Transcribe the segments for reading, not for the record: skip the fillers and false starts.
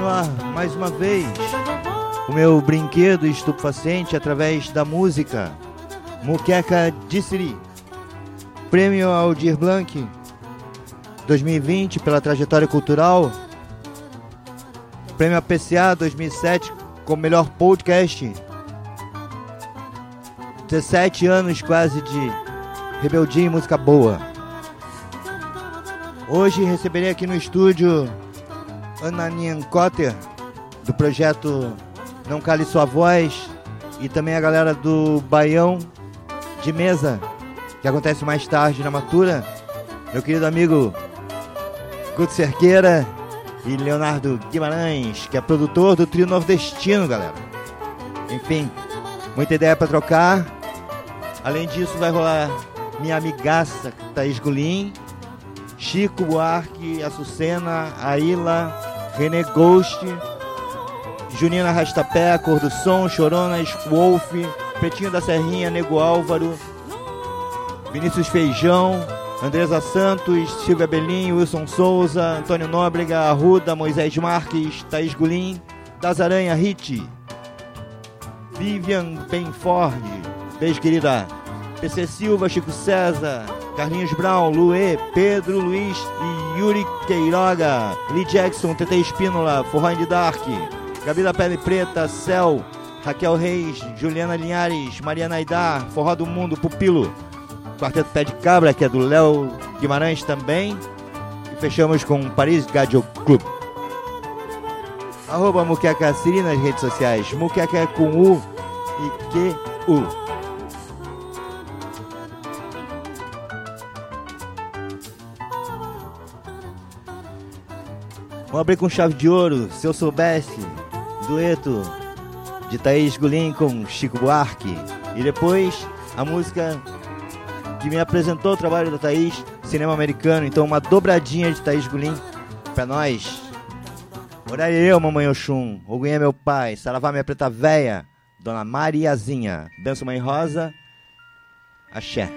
no ar mais uma vez o meu brinquedo estupefaciente através da música Muqueca de Siri. Prêmio Aldir Blanc 2020 pela trajetória cultural. Prêmio APCA 2007 como melhor podcast. 17 anos quase de rebeldia e música boa. Hoje receberei aqui no estúdio Ana Nienkotter, do projeto Não Cale Sua Voz, e também a galera do Baião de Mesa, que acontece mais tarde na Matura. Meu querido amigo Guto Cerqueira e Leonardo Guimarães, que é produtor do Trio Nordestino, galera. Enfim, muita ideia para trocar. Além disso, vai rolar minha amigaça Thaís Gulim, Chico Buarque, Açucena, Aila, René Ghost, Junina Rastapé, Cor do Som, Chorona, Wolf, Pretinho da Serrinha, Nego Álvaro, Vinícius Feijão, Andresa Santos, Silvia Belim, Wilson Souza, Antônio Nóbrega, Arruda, Moisés Marques, Thaís Gulim, Das Aranha, Hit, Vivian Benford, beijo querida, PC Silva, Chico César, Carlinhos Brown, Luê, Pedro Luiz e Yuri Queiroga, Lee Jackson, TT Espínola, Forró de Dark, Gabi da Pele Preta, Cel, Raquel Reis, Juliana Linhares, Mariana Aidar, Forró do Mundo, Pupilo, Quarteto Pé de Cabra, que é do Léo Guimarães também, e fechamos com Paris Gadio Club. @ Muqueca Siri nas redes sociais, Muqueca é com U e Q-U. Vamos abrir com chave de ouro, Se Eu Soubesse, dueto de Thaís Gulim com Chico Buarque. E depois a música que me apresentou o trabalho da Thaís, Cinema Americano. Então uma dobradinha de Thaís Gulim pra nós. Orai eu, mamãe Oxum, Ogunhê meu pai, Saravá minha preta véia, Dona Mariazinha, benção mãe Rosa, axé.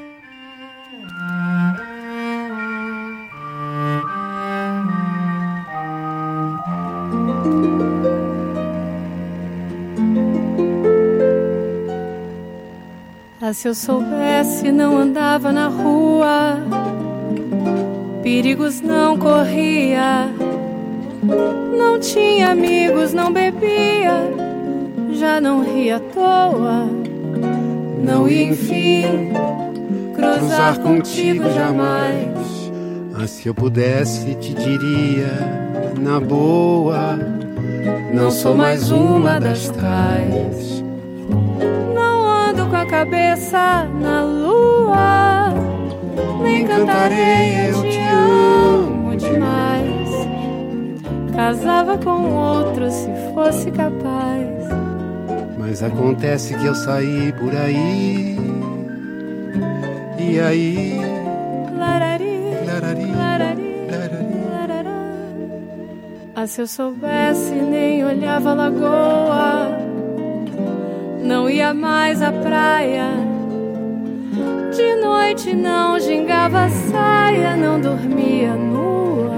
Ah, se eu soubesse, não andava na rua, perigos não corria, não tinha amigos, não bebia, já não ria à toa, não ia enfim cruzar contigo jamais. Ah, se eu pudesse te diria na boa, não sou mais uma das tais. Com a cabeça na lua, nem cantarei, eu te amo demais. Casava com outro se fosse capaz. Mas acontece que eu saí por aí, e aí larari, larari, larari, larari, larari. Ah, se eu soubesse, nem olhava a lagoa, não ia mais à praia, de noite não gingava a saia, não dormia nua.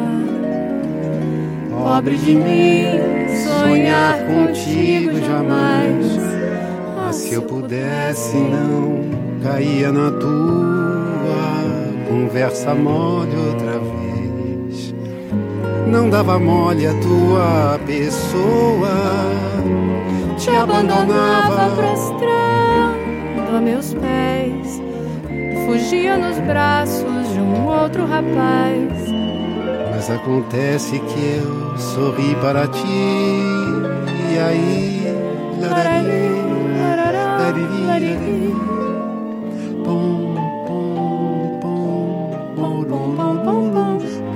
Pobre de mim, sonhar contigo jamais. Ah, se eu pudesse não caía na tua conversa mole outra vez, não dava mole a tua pessoa, te abandonava prostrando a meus pés, fugia nos braços de um outro rapaz. Mas acontece que eu sorri para ti, e aí larari, larari, larari, pom, pom, pom, pom, pom, pom, pom,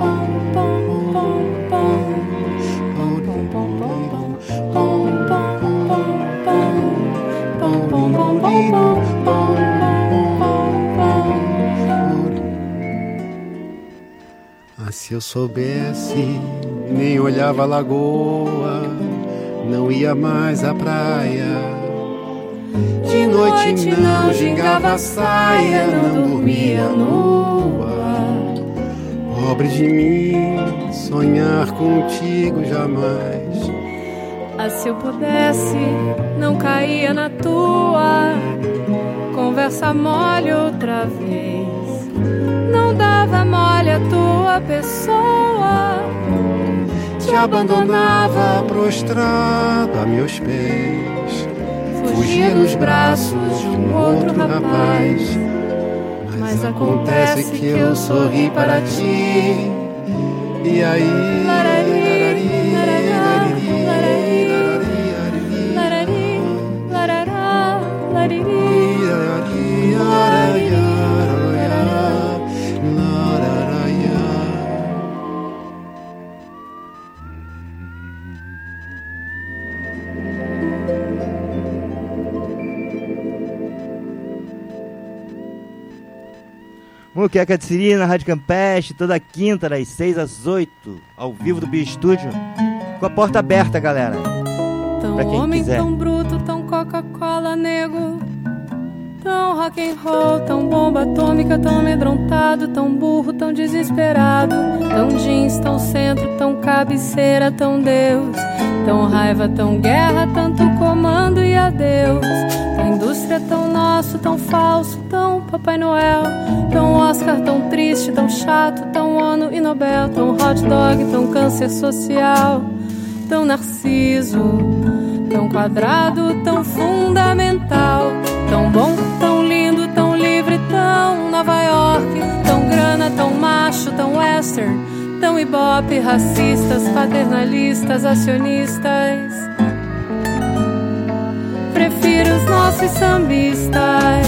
ah, se eu soubesse, nem olhava a lagoa, não ia mais à praia, de noite não gingava a saia, não dormia nua. Pobre de mim, sonhar contigo jamais. Ah, se eu pudesse, não caía na tua conversa mole outra vez. Não dava mole a tua pessoa, te abandonava prostrado a meus pés, fugia nos braços de um outro rapaz. Mas acontece que eu sorri para ti, e aí Muqueca de Siri na Rádio Campeche, toda quinta das 6 às 8, ao vivo do Bio Estúdio, com a porta aberta, galera. Tão pra quem homem, quiser. tão bruto, tão Coca-Cola, nego. Tão rock and roll, tão bomba atômica, tão amedrontado, tão burro, tão desesperado. Tão jeans, tão centro, tão cabeceira, tão Deus. Tão raiva, tão guerra, tanto comando e adeus. Tão indústria, tão nosso, tão falso, tão Papai Noel. Tão Oscar, tão triste, tão chato, tão ONU e Nobel. Tão hot dog, tão câncer social, tão narciso, tão quadrado, tão fundamental. Tão bom, tão lindo, tão livre, tão Nova York. Tão grana, tão macho, tão western, tão ibope, racistas, paternalistas, acionistas. Prefiro os nossos sambistas.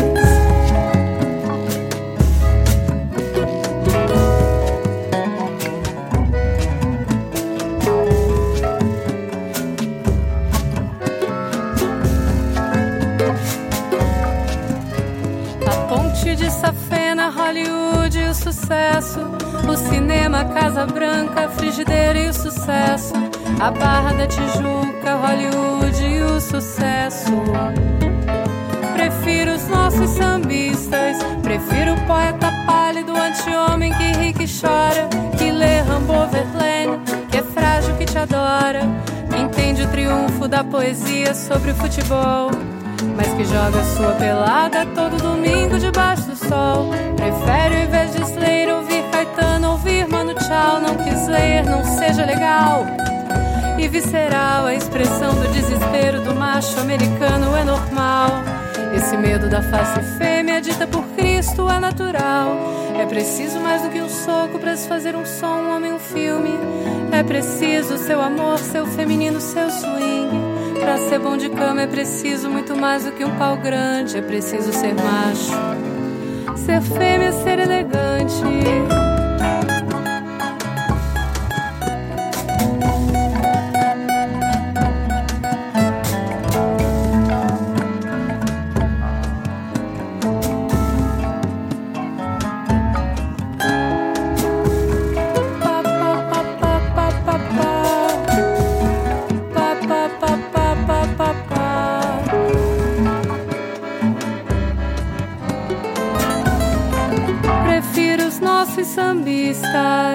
De Safena, Hollywood e o sucesso. O cinema, Casa Branca, frigideira e o sucesso. A Barra da Tijuca, Hollywood e o sucesso. Prefiro os nossos sambistas. Prefiro o poeta pálido, anti-homem que ri, que chora, que lê Rambo, Verlaine, que é frágil, que te adora, que entende o triunfo da poesia sobre o futebol, mas que joga sua pelada todo domingo debaixo do sol. Prefere ao invés de Slayer ouvir Caetano, ouvir Mano Tchau. Não que Slayer não seja legal e visceral, a expressão do desespero do macho americano é normal. Esse medo da face fêmea dita por Cristo é natural. É preciso mais do que um soco pra se fazer um som, um homem, um filme. É preciso seu amor, seu feminino, seu swing. Pra ser bom de cama é preciso muito mais do que um pau grande. É preciso ser macho, ser fêmea, ser elegante. Sambistas.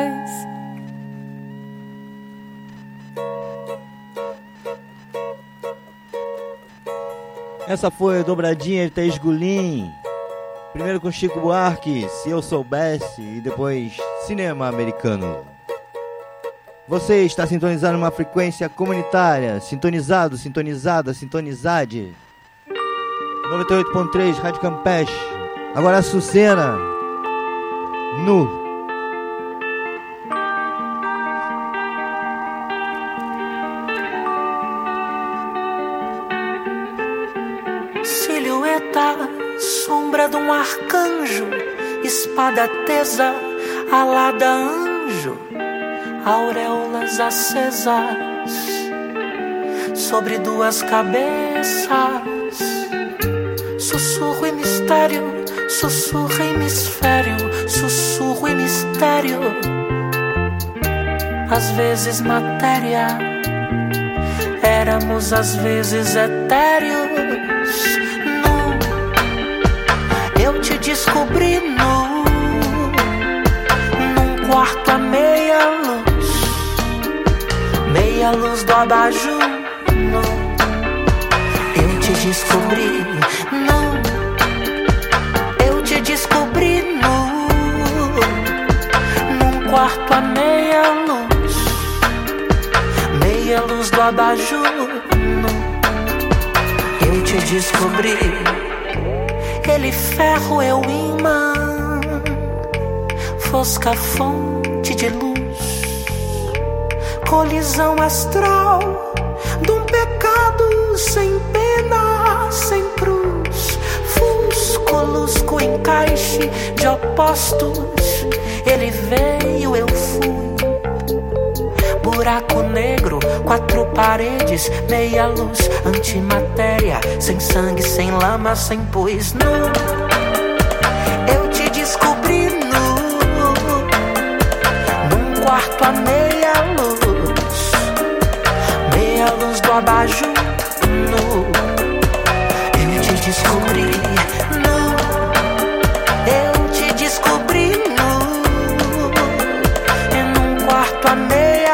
Essa foi a dobradinha de Thaís Gulim. Primeiro com Chico Buarque, Se Eu Soubesse, e depois Cinema Americano. Você está sintonizado numa frequência comunitária. Sintonizado, sintonizada, sintonizade. 98.3 Rádio Campeche. Agora a Sucena. Nu. Silhueta, sombra de um arcanjo, espada tesa, alada anjo, auréolas acesas sobre duas cabeças. Sussurro e mistério, sussurro e hemisfério, sussurro e mistério, às vezes matéria, éramos às vezes etéreos. Nu, eu te descobri nu, num quarto a meia luz do abajur. descobri nu. Eu te descobri nu, num quarto a meia luz do abajur nu. Eu te descobri, ele ferro eu imã, fosca fonte de luz, colisão astral de um pecado sem pena, sem cruz, fusco encaixe de opostos, ele veio, eu fui, buraco negro, quatro paredes, meia luz, antimatéria, sem sangue, sem lama, sem pus, nu. Eu te descobri nu, num quarto a meia luz do abajur nu. Eu te descobri nu, eu te descobri nu, e num quarto a meia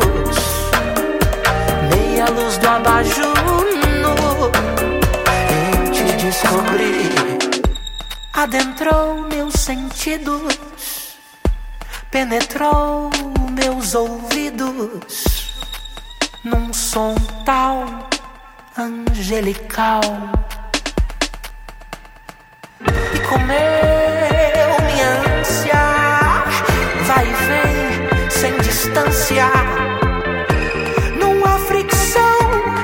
luz do abajur nu. Eu te descobri, adentrou meus sentidos, penetrou meus ouvidos, num som tal angelical, e comeu minha ânsia, vai e vem sem distância, numa fricção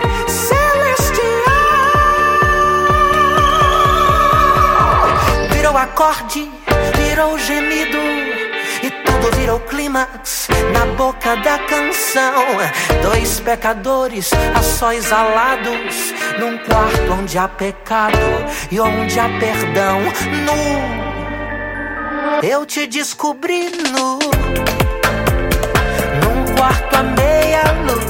celestial. Virou acorde, virou gemido, e tudo virou clímax na boca da canção. Dois pecadores a sós alados, num quarto onde há pecado e onde há perdão. Nu, eu te descobri nu, num quarto a meia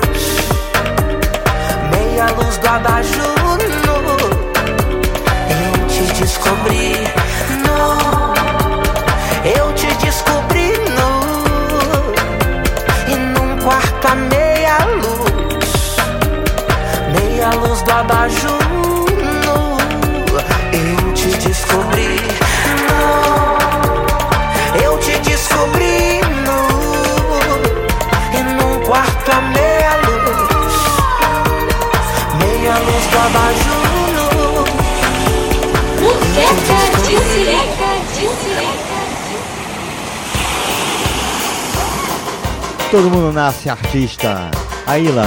luz do abajur nu. Eu te descobri nu, eu te descobri nu, e num quarto a meia luz do abajur nu. Eu te descobri nu, eu te descobri nu, e num quarto a meia luz do abajur nu. Boteca de Sireca. Todo mundo nasce artista. Aila.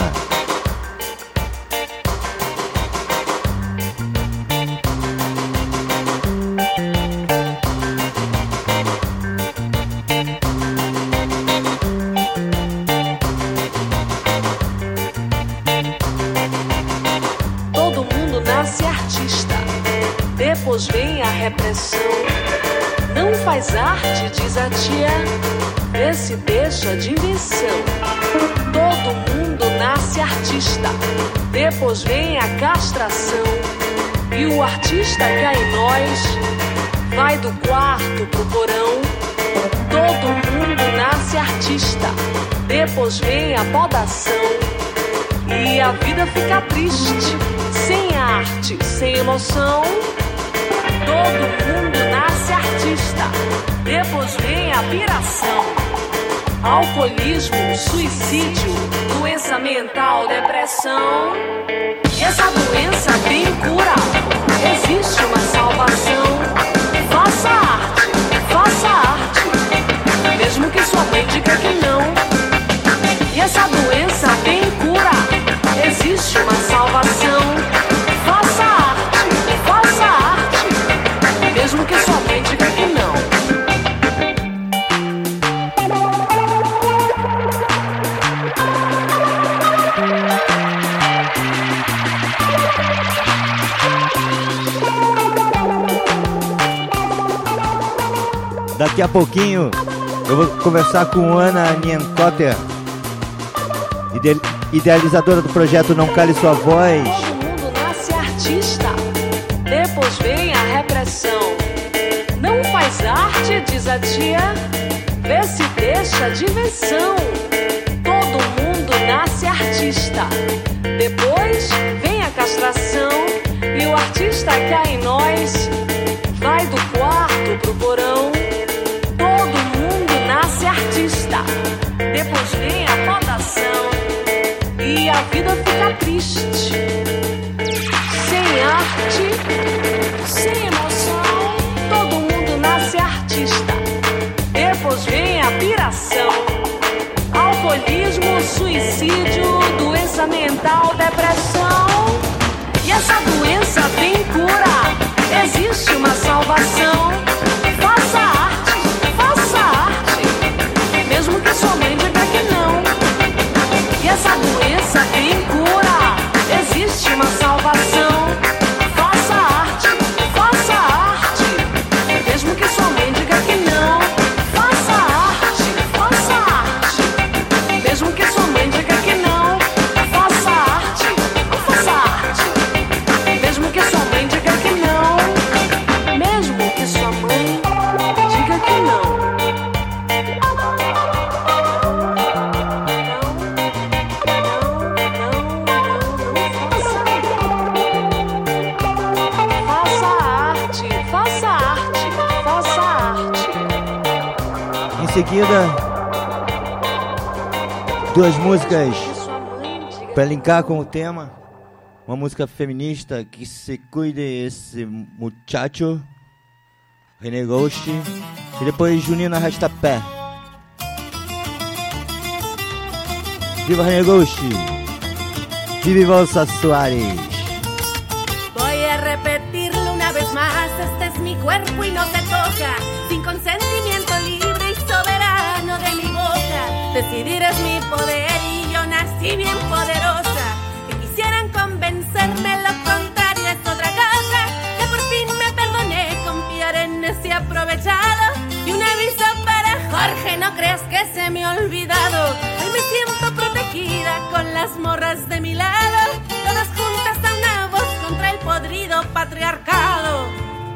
Todo mundo nasce artista, depois vem a repressão. Não faz arte, diz a tia, vê se deixa de invenção. Todo mundo nasce artista, depois vem a castração. E o artista cá em nós vai do quarto pro porão. Todo mundo nasce artista, depois vem a podação. E a vida fica triste, sem arte, sem emoção. Todo mundo nasce artista, depois vem a piração. Alcoolismo, suicídio, doença mental, depressão. E essa doença tem cura, existe uma salvação. Faça arte, mesmo que sua mãe diga que não. E essa doença tem cura, existe uma salvação. Faça arte, mesmo que sua mãe diga que não. Daqui a pouquinho eu vou conversar com Ana Nienkotter, idealizadora do projeto Não Cale Sua Voz. Todo mundo nasce artista, depois vem a repressão. Não faz arte, diz a tia, vê se deixa de invenção. Todo mundo nasce artista, depois vem a castração. artista que há em nós vai do quarto pro porão. Todo mundo nasce artista, depois vem a rodação e a vida fica triste. Sem arte, sem emoção, todo mundo nasce artista, depois vem a piração. Alcoolismo, suicídio, doença mental, depressão. E essa doença tem cura, existe uma salvação. Faça arte, mesmo que sua mãe diga que não. E essa doença tem cura, existe uma salvação. Faça arte, mesmo que sua mãe diga que não. Faça arte, mesmo que sua mãe diga que não. Faça arte, mesmo que sua mãe diga que não. Mesmo que sua mãe diga que não. Em seguida, duas músicas para linkar com o tema. Uma música feminista, Que Se Cuide Esse Muchacho, René Ghost, e depois Junina Arrastapé. Viva René Ghost! Viva Valsa Soares! Voy a repetirlo una vez más, este es mi cuerpo y no se toca, sin consentimiento libre y soberano de mi boca. Decidir es mi poder y yo nací bien poderosa. Que quisieran convencerme lo contrario es otra cosa, que por fin me perdoné confiar en ese aprovechado. Y un aviso para Jorge, no creas que se me ha olvidado. Hoy me siento protegida con las morras de mi lado, todas juntas a una voz contra el podrido patriarcado.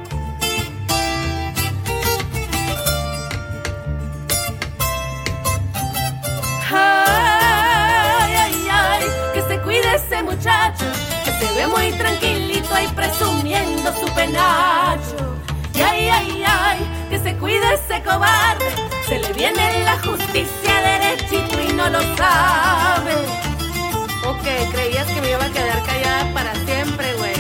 Ay, ay, ay, que se cuide ese muchacho, que se ve muy tranquilito ahí presumiendo su penacho. Y ay, ay, ay, que se cuide ese cobarde, se le viene la justicia derechito y no lo sabe. Ok, creías que me iba a quedar callada para siempre, güey.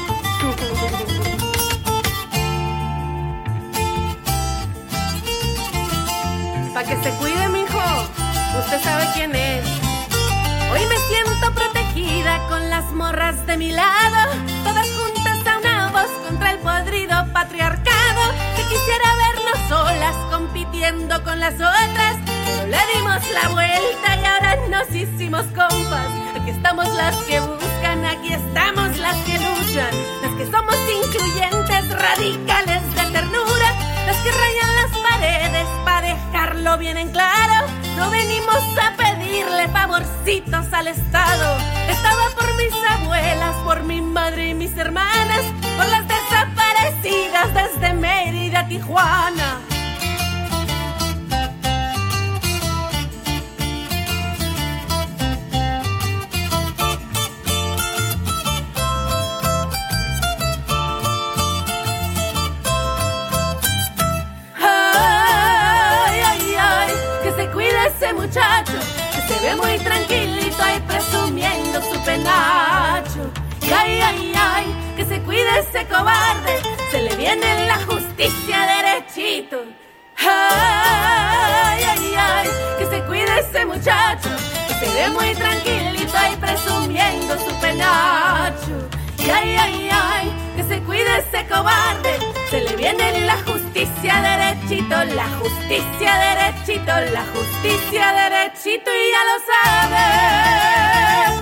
Pa' que se cuide, mijo, usted sabe quién es. Hoy me siento protegida con las morras de mi lado, todas juntas a una voz contra el podrido patriarcado, que quisiera vernos solas compitiendo con las otras, pero le dimos la vuelta y ahora nos hicimos compas. Aquí estamos las que buscan, aquí estamos las que luchan, las que somos incluyentes, radicales de ternura, las que rayan las paredes para dejarlo bien en claro. No venimos a pedirle favorcitos al Estado. Estaba por mis abuelas, por mi madre y mis hermanas, por las desaparecidas desde Mérida a Tijuana. Ese muchacho que se ve muy tranquilito ahí presumiendo su penacho. Y ay, ay, ay, que se cuide ese cobarde, se le viene la justicia derechito. Ay, ay, ay, que se cuide ese muchacho que se ve muy tranquilito ahí presumiendo su penacho. Y ay, ay, ay, que se cuide ese cobarde, se le viene la justicia derechito, la justicia derechito, la justicia derechito y ya lo sabes.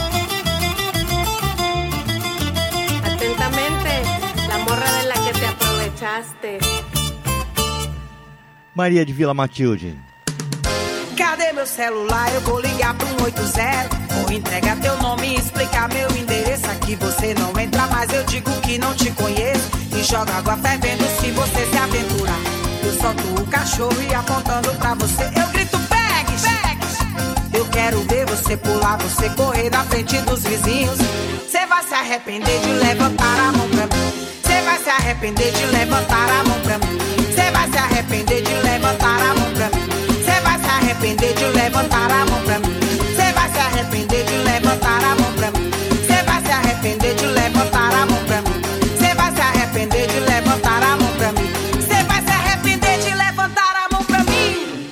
Atentamente, la morra de la que te aprovechaste. Maria de Vila Matilde. Cadê meu celular? Eu vou ligar pro 180. Vou entregar teu nome e explicar meu endereço. Aqui você não entra mais, eu digo que não te conheço. E joga água fervendo se você se aventurar. Eu solto o cachorro e apontando pra você eu grito, pegue! Eu quero ver você pular, você correr na frente dos vizinhos. Você vai se arrepender de levantar a mão pra mim. Você vai se arrepender de levantar a mão pra mim. Você vai se arrepender de levantar a mão pra mim. Você vai se arrepender de levantar a mão pra mim. Você vai se arrepender de levantar a mão pra mim. Você vai se arrepender de levantar a mão pra mim. Você vai se arrepender de levantar a mão pra mim. Você vai se arrepender de levantar a mão pra mim.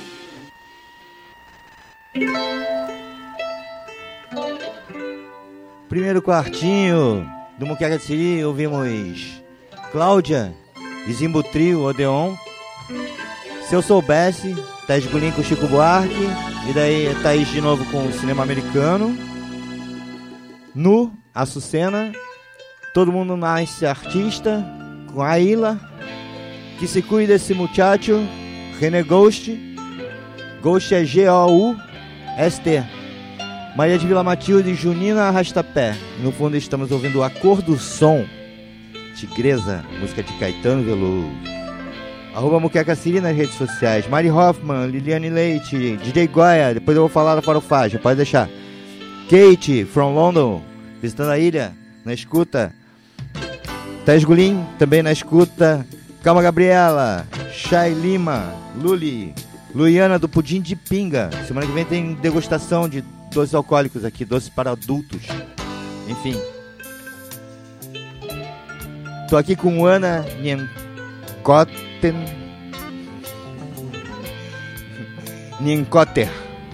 Primeiro quartinho do Muqueca de Siri, ouvimos Cláudia e Zimbo Trio, Odeon. Se eu soubesse, Thaís Gulim com Chico Buarque. E daí Thaís de novo com o cinema americano. Nu, Açucena. Todo mundo nasce artista, com a Ilha. Que se cuida esse muchacho, René Ghost. Ghost é G-O-U-S-T. Maria de Vila Matilde e Junina Arrastapé. No fundo estamos ouvindo A Cor do Som, Tigresa, música de Caetano Veloso. @Muqueca Siri nas redes sociais. Mari Hoffman, Liliane Leite, DJ Goya, depois eu vou falar da farofagem, pode deixar. Kate, from London, visitando a ilha, na escuta. Thaís Gulim, também na escuta. Calma Gabriela, Chay Lima, Luli, Luiana do Pudim de Pinga. Semana que vem tem degustação de doces alcoólicos aqui, doces para adultos. Enfim. Tô aqui com Ana Nienkotter.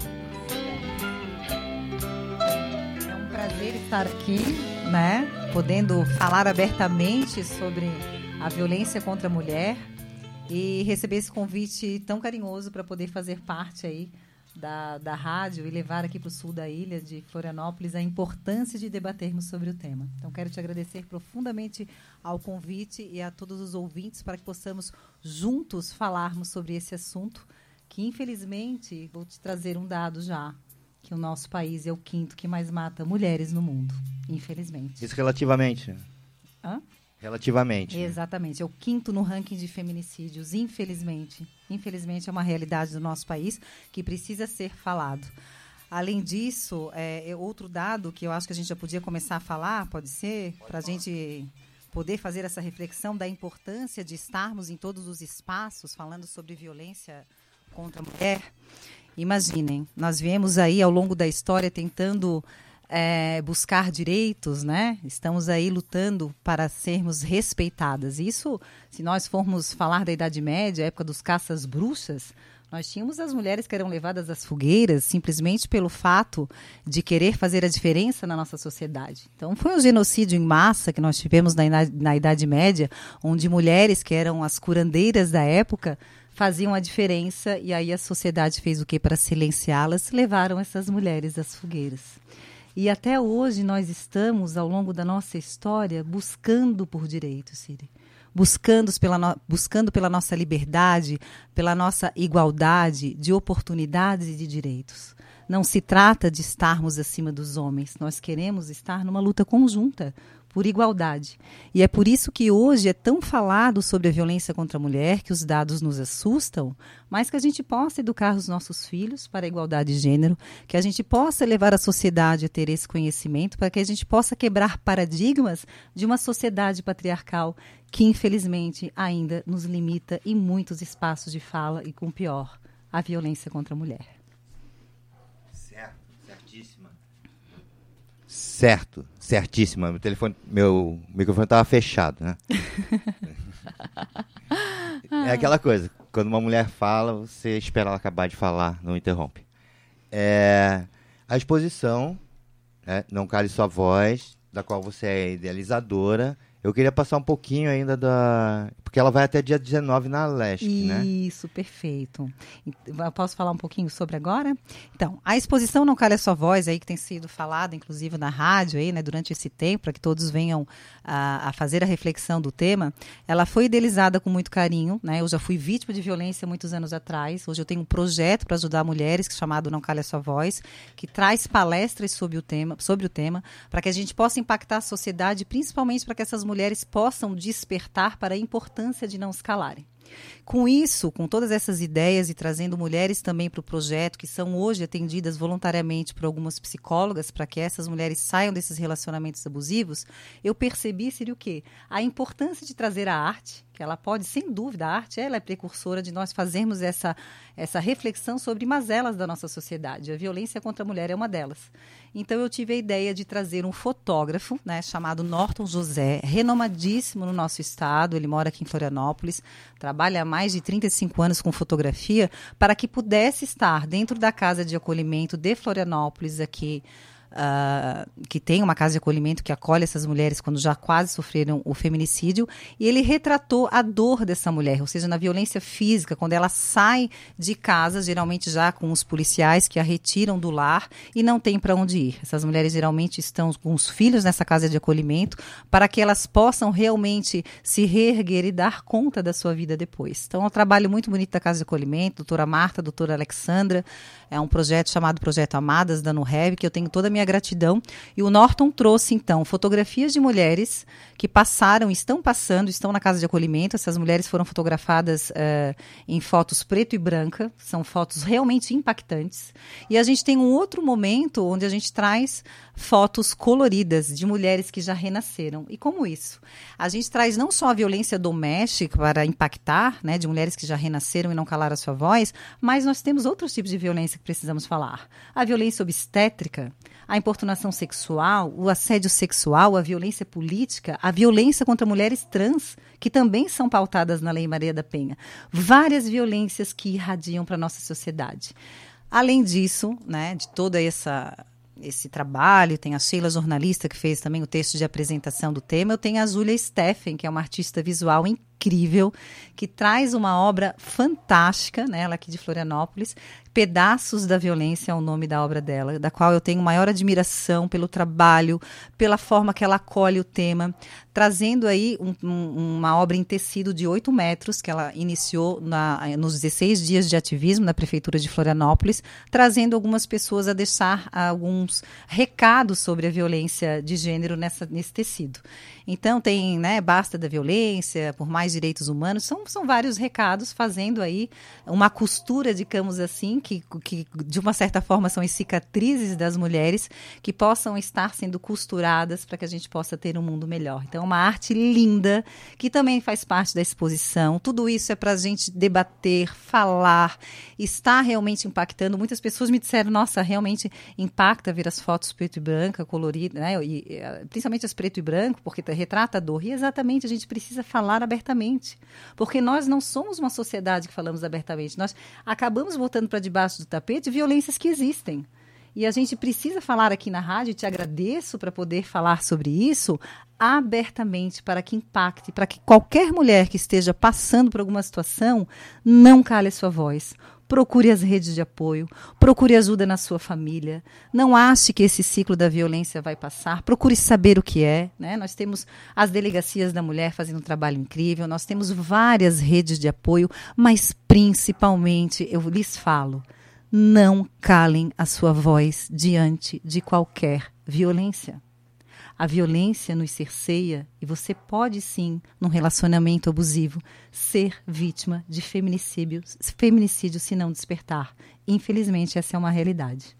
É um prazer estar aqui, né? Podendo falar abertamente sobre a violência contra a mulher e receber esse convite tão carinhoso para poder fazer parte aí da rádio e levar aqui para o sul da ilha de Florianópolis a importância de debatermos sobre o tema. Então, quero te agradecer profundamente ao convite e a todos os ouvintes para que possamos juntos falarmos sobre esse assunto que, infelizmente, vou te trazer um dado já, que o nosso país é o 5º que mais mata mulheres no mundo, infelizmente. Isso relativamente. Hã? Relativamente. Exatamente, é o 5º no ranking de feminicídios, infelizmente. Infelizmente é uma realidade do nosso país que precisa ser falado. Além disso, outro dado que eu acho que a gente já podia começar a falar, pode ser, para a gente poder fazer essa reflexão da importância de estarmos em todos os espaços falando sobre violência contra a mulher. Imaginem, nós viemos aí ao longo da história tentando buscar direitos, né? Estamos aí lutando para sermos respeitadas. Isso, se nós formos falar da Idade Média, a época dos caças-bruxas, nós tínhamos as mulheres que eram levadas às fogueiras simplesmente pelo fato de querer fazer a diferença na nossa sociedade. Então, foi um genocídio em massa que nós tivemos na Idade Média, onde mulheres que eram as curandeiras da época faziam a diferença e aí a sociedade fez o quê para silenciá-las? Levaram essas mulheres às fogueiras. E até hoje nós estamos, ao longo da nossa história, buscando por direitos, Siri. Buscando pela nossa liberdade, pela nossa igualdade de oportunidades e de direitos. Não se trata de estarmos acima dos homens, nós queremos estar numa luta conjunta por igualdade. E é por isso que hoje é tão falado sobre a violência contra a mulher, que os dados nos assustam, mas que a gente possa educar os nossos filhos para a igualdade de gênero, que a gente possa levar a sociedade a ter esse conhecimento, para que a gente possa quebrar paradigmas de uma sociedade patriarcal que, infelizmente, ainda nos limita em muitos espaços de fala e, com o pior, a violência contra a mulher. Certíssima. Certíssima. Meu microfone estava fechado, né? É aquela coisa, quando uma mulher fala, você espera ela acabar de falar, não interrompe. A exposição, Não Cale Sua Voz, da qual você é idealizadora. Eu queria passar um pouquinho ainda porque ela vai até dia 19 na Leste, né? Isso, perfeito. Eu posso falar um pouquinho sobre agora? Então, a exposição Não Cale a Sua Voz, aí, que tem sido falada, inclusive, na rádio, aí, né, durante esse tempo, para que todos venham a fazer a reflexão do tema, ela foi idealizada com muito carinho, né? Eu já fui vítima de violência muitos anos atrás. Hoje eu tenho um projeto para ajudar mulheres, chamado Não Cale a Sua Voz, que traz palestras sobre o tema, para que a gente possa impactar a sociedade, principalmente para que essas mulheres possam despertar para a importância de não se calarem. Com isso, com todas essas ideias e trazendo mulheres também para o projeto, que são hoje atendidas voluntariamente por algumas psicólogas, para que essas mulheres saiam desses relacionamentos abusivos, eu percebi, seria o quê? A importância de trazer a arte, que ela pode, sem dúvida, a arte ela é precursora de nós fazermos essa reflexão sobre mazelas da nossa sociedade. A violência contra a mulher é uma delas. Então, eu tive a ideia de trazer um fotógrafo, né, chamado Norton José, renomadíssimo no nosso estado, ele mora aqui em Florianópolis, trabalha há mais de 35 anos com fotografia, para que pudesse estar dentro da casa de acolhimento de Florianópolis aqui, que tem uma casa de acolhimento que acolhe essas mulheres quando já quase sofreram o feminicídio, e ele retratou a dor dessa mulher, ou seja, na violência física, quando ela sai de casa, geralmente já com os policiais que a retiram do lar e não tem para onde ir. Essas mulheres geralmente estão com os filhos nessa casa de acolhimento para que elas possam realmente se reerguer e dar conta da sua vida depois. Então, é um trabalho muito bonito da casa de acolhimento, doutora Marta, doutora Alexandra, é um projeto chamado Projeto Amadas, da NUREV, que eu tenho toda a minha gratidão. E o Norton trouxe, então, fotografias de mulheres que estão na casa de acolhimento. Essas mulheres foram fotografadas em fotos preto e branca, são fotos realmente impactantes. E a gente tem um outro momento onde a gente traz fotos coloridas de mulheres que já renasceram. E como isso? A gente traz não só a violência doméstica para impactar, né, de mulheres que já renasceram e não calaram a sua voz, mas nós temos outros tipos de violência que precisamos falar. A violência obstétrica, a importunação sexual, o assédio sexual, a violência política, a violência contra mulheres trans, que também são pautadas na Lei Maria da Penha. Várias violências que irradiam para a nossa sociedade. Além disso, né, de toda esse trabalho, tem a Sheila, jornalista, que fez também o texto de apresentação do tema, eu tenho a Júlia Steffen, que é uma artista visual incrível, que traz uma obra fantástica, né, ela aqui de Florianópolis, Pedaços da Violência é o nome da obra dela, da qual eu tenho maior admiração pelo trabalho, pela forma que ela acolhe o tema, trazendo aí uma obra em tecido de 8 metros, que ela iniciou nos 16 dias de ativismo na Prefeitura de Florianópolis, trazendo algumas pessoas a deixar alguns recados sobre a violência de gênero nesse tecido. Então tem, né, Basta da Violência, Por Mais Direitos Humanos, são vários recados fazendo aí uma costura, digamos assim, que de uma certa forma são as cicatrizes das mulheres que possam estar sendo costuradas para que a gente possa ter um mundo melhor. Então, uma arte linda que também faz parte da exposição. Tudo isso é para a gente debater, falar, está realmente impactando. Muitas pessoas me disseram, nossa, realmente impacta ver as fotos preto e branca, coloridas, né? E principalmente as preto e branco, porque retrata a dor. E exatamente, a gente precisa falar abertamente, porque nós não somos uma sociedade que falamos abertamente. Nós acabamos botando para debaixo do tapete violências que existem. E a gente precisa falar aqui na rádio, te agradeço para poder falar sobre isso abertamente, para que impacte, para que qualquer mulher que esteja passando por alguma situação não cale a sua voz. Procure as redes de apoio, procure ajuda na sua família, não ache que esse ciclo da violência vai passar, procure saber o que é, né? Nós temos as delegacias da mulher fazendo um trabalho incrível, nós temos várias redes de apoio, mas principalmente, eu lhes falo, não calem a sua voz diante de qualquer violência. A violência nos cerceia e você pode sim, num relacionamento abusivo, ser vítima de feminicídio se não despertar. Infelizmente, essa é uma realidade.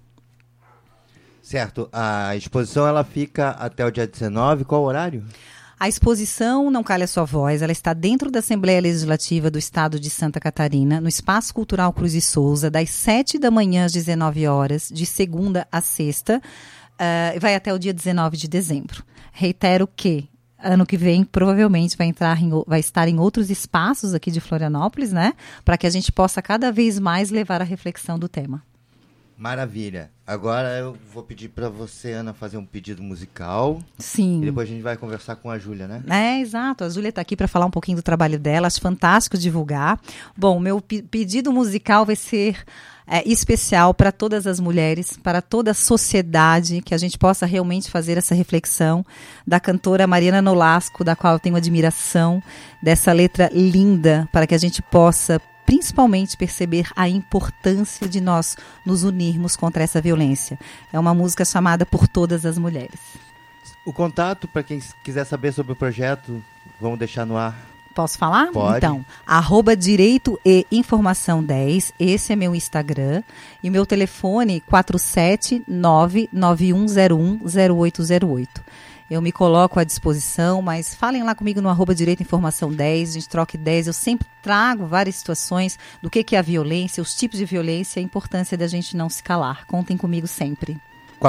Certo. A exposição ela fica até o dia 19. Qual o horário? A exposição Não Cale a Sua Voz, ela está dentro da Assembleia Legislativa do Estado de Santa Catarina, no Espaço Cultural Cruz e Souza, das 7 da manhã às 19 horas, de segunda a sexta. Vai até o dia 19 de dezembro. Reitero que ano que vem provavelmente vai estar em outros espaços aqui de Florianópolis, né? Para que a gente possa cada vez mais levar a reflexão do tema. Maravilha. Agora eu vou pedir para você, Ana, fazer um pedido musical. Sim. E depois a gente vai conversar com a Júlia, né? Exato. A Júlia está aqui para falar um pouquinho do trabalho dela. Acho fantástico divulgar. Bom, meu pedido musical vai ser especial para todas as mulheres, para toda a sociedade, que a gente possa realmente fazer essa reflexão da cantora Mariana Nolasco, da qual eu tenho admiração, dessa letra linda, para que a gente possa principalmente perceber a importância de nós nos unirmos contra essa violência. É uma música chamada Por Todas as Mulheres. O contato, para quem quiser saber sobre o projeto, vamos deixar no ar. Posso falar? Pode. Então, @direito e informação 10, esse é meu Instagram. E meu telefone 47991010808. Eu me coloco à disposição, mas falem lá comigo no @direito e informação 10, a gente troca ideias. Eu sempre trago várias situações do que é a violência, os tipos de violência e a importância da gente não se calar. Contem comigo sempre.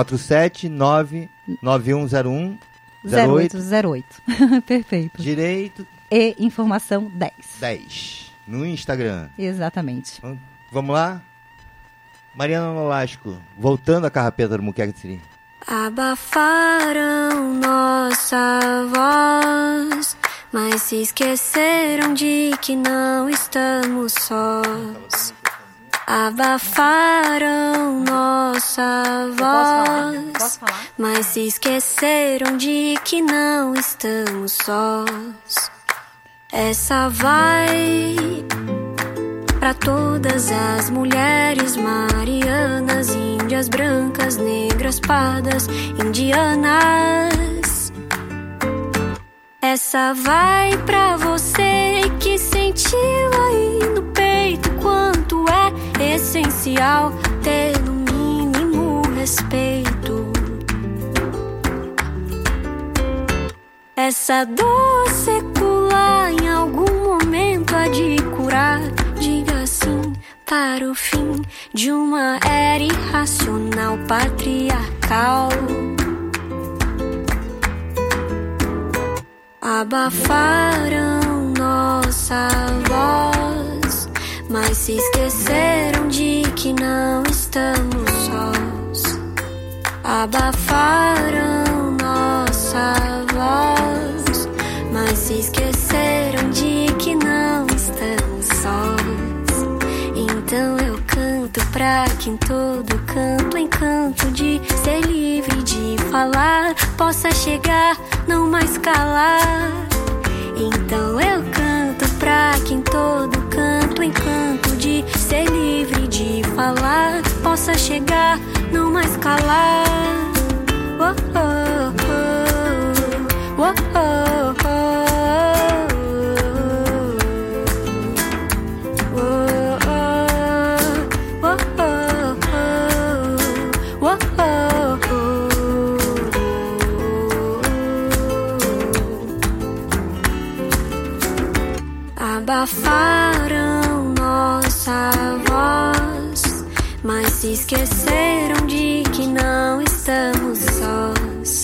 47991010808. 0808. Perfeito. Direito E informação 10. 10. No Instagram. Exatamente. Vamos lá? Mariana Nolasco, voltando à carrapeta do Muqueca de Siri. Abafaram nossa voz, mas se esqueceram de que não estamos sós. Abafaram nossa voz, mas se esqueceram de que não estamos sós. Essa vai pra todas as mulheres marianas, índias, brancas, negras, pardas, indianas. Essa vai pra você que sentiu aí no peito quanto é essencial ter no mínimo respeito. Essa dor secular em algum momento há de curar. Diga sim para o fim de uma era irracional patriarcal. Abafaram nossa voz, mas se esqueceram de que não estamos sós. Abafaram nossa voz, mas se esqueceram de que não estamos sós. Então eu canto pra que em todo canto o encanto de ser livre de falar possa chegar, não mais calar. Então eu canto pra que em todo canto o encanto de ser livre de falar possa chegar, não mais calar. Oh, oh, oh, oh, oh, oh. Abafaram nossa voz, mas se esqueceram de que não estamos sós.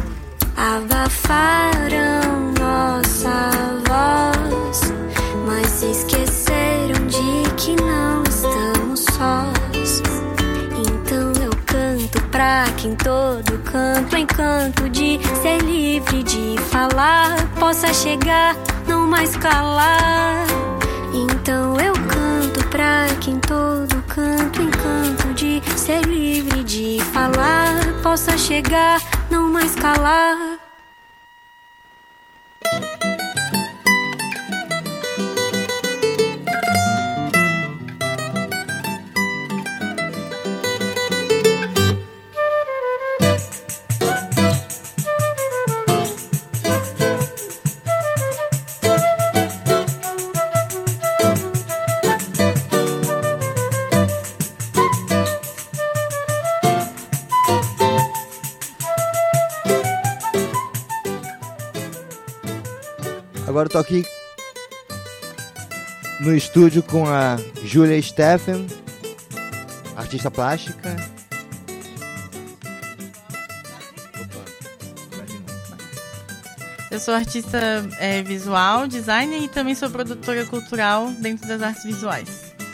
Abafaram nossa voz, mas se esqueceram de que não estamos sós. Então eu canto pra que em todo canto o encanto de ser livre de falar possa chegar, não mais calar. Então eu canto pra que em todo canto o encanto de ser livre de falar possa chegar, não mais calar. Agora eu tô aqui no estúdio com a Júlia Steffen, artista plástica. Eu sou artista visual, designer e também sou produtora cultural dentro das artes visuais.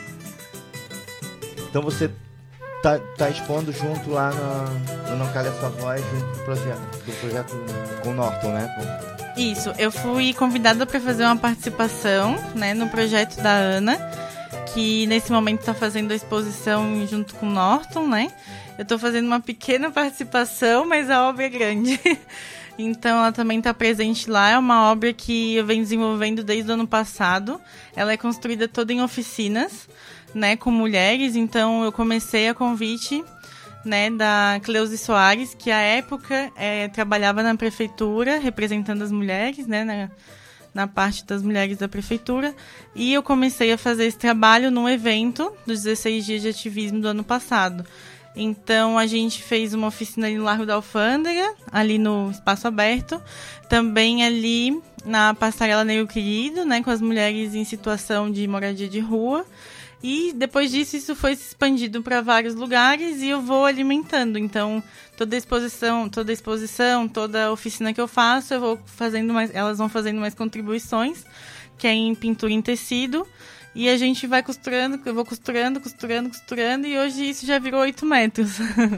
Então você tá expondo junto lá no Não Cale a Sua Voz, junto do projeto com o Norton, né? Isso, eu fui convidada para fazer uma participação, né, no projeto da Ana, que nesse momento está fazendo a exposição junto com o Norton, né? Eu estou fazendo uma pequena participação, mas a obra é grande. Então ela também está presente lá. É uma obra que eu venho desenvolvendo desde o ano passado. Ela é construída toda em oficinas, né, com mulheres. Então eu comecei a convite, né, da Cleusi Soares, que à época trabalhava na prefeitura representando as mulheres, né, na parte das mulheres da prefeitura. E eu comecei a fazer esse trabalho num evento dos 16 dias de ativismo do ano passado. Então, a gente fez uma oficina ali no Largo da Alfândega, ali no Espaço Aberto. Também ali na Passarela Negro Querido, né, com as mulheres em situação de moradia de rua. E depois disso, isso foi se expandido para vários lugares e eu vou alimentando. Então, toda exposição, toda oficina que eu faço, eu vou fazendo mais, elas vão fazendo mais contribuições, que é em pintura em tecido. E a gente vai costurando, eu vou costurando, e hoje isso já virou 8 metros.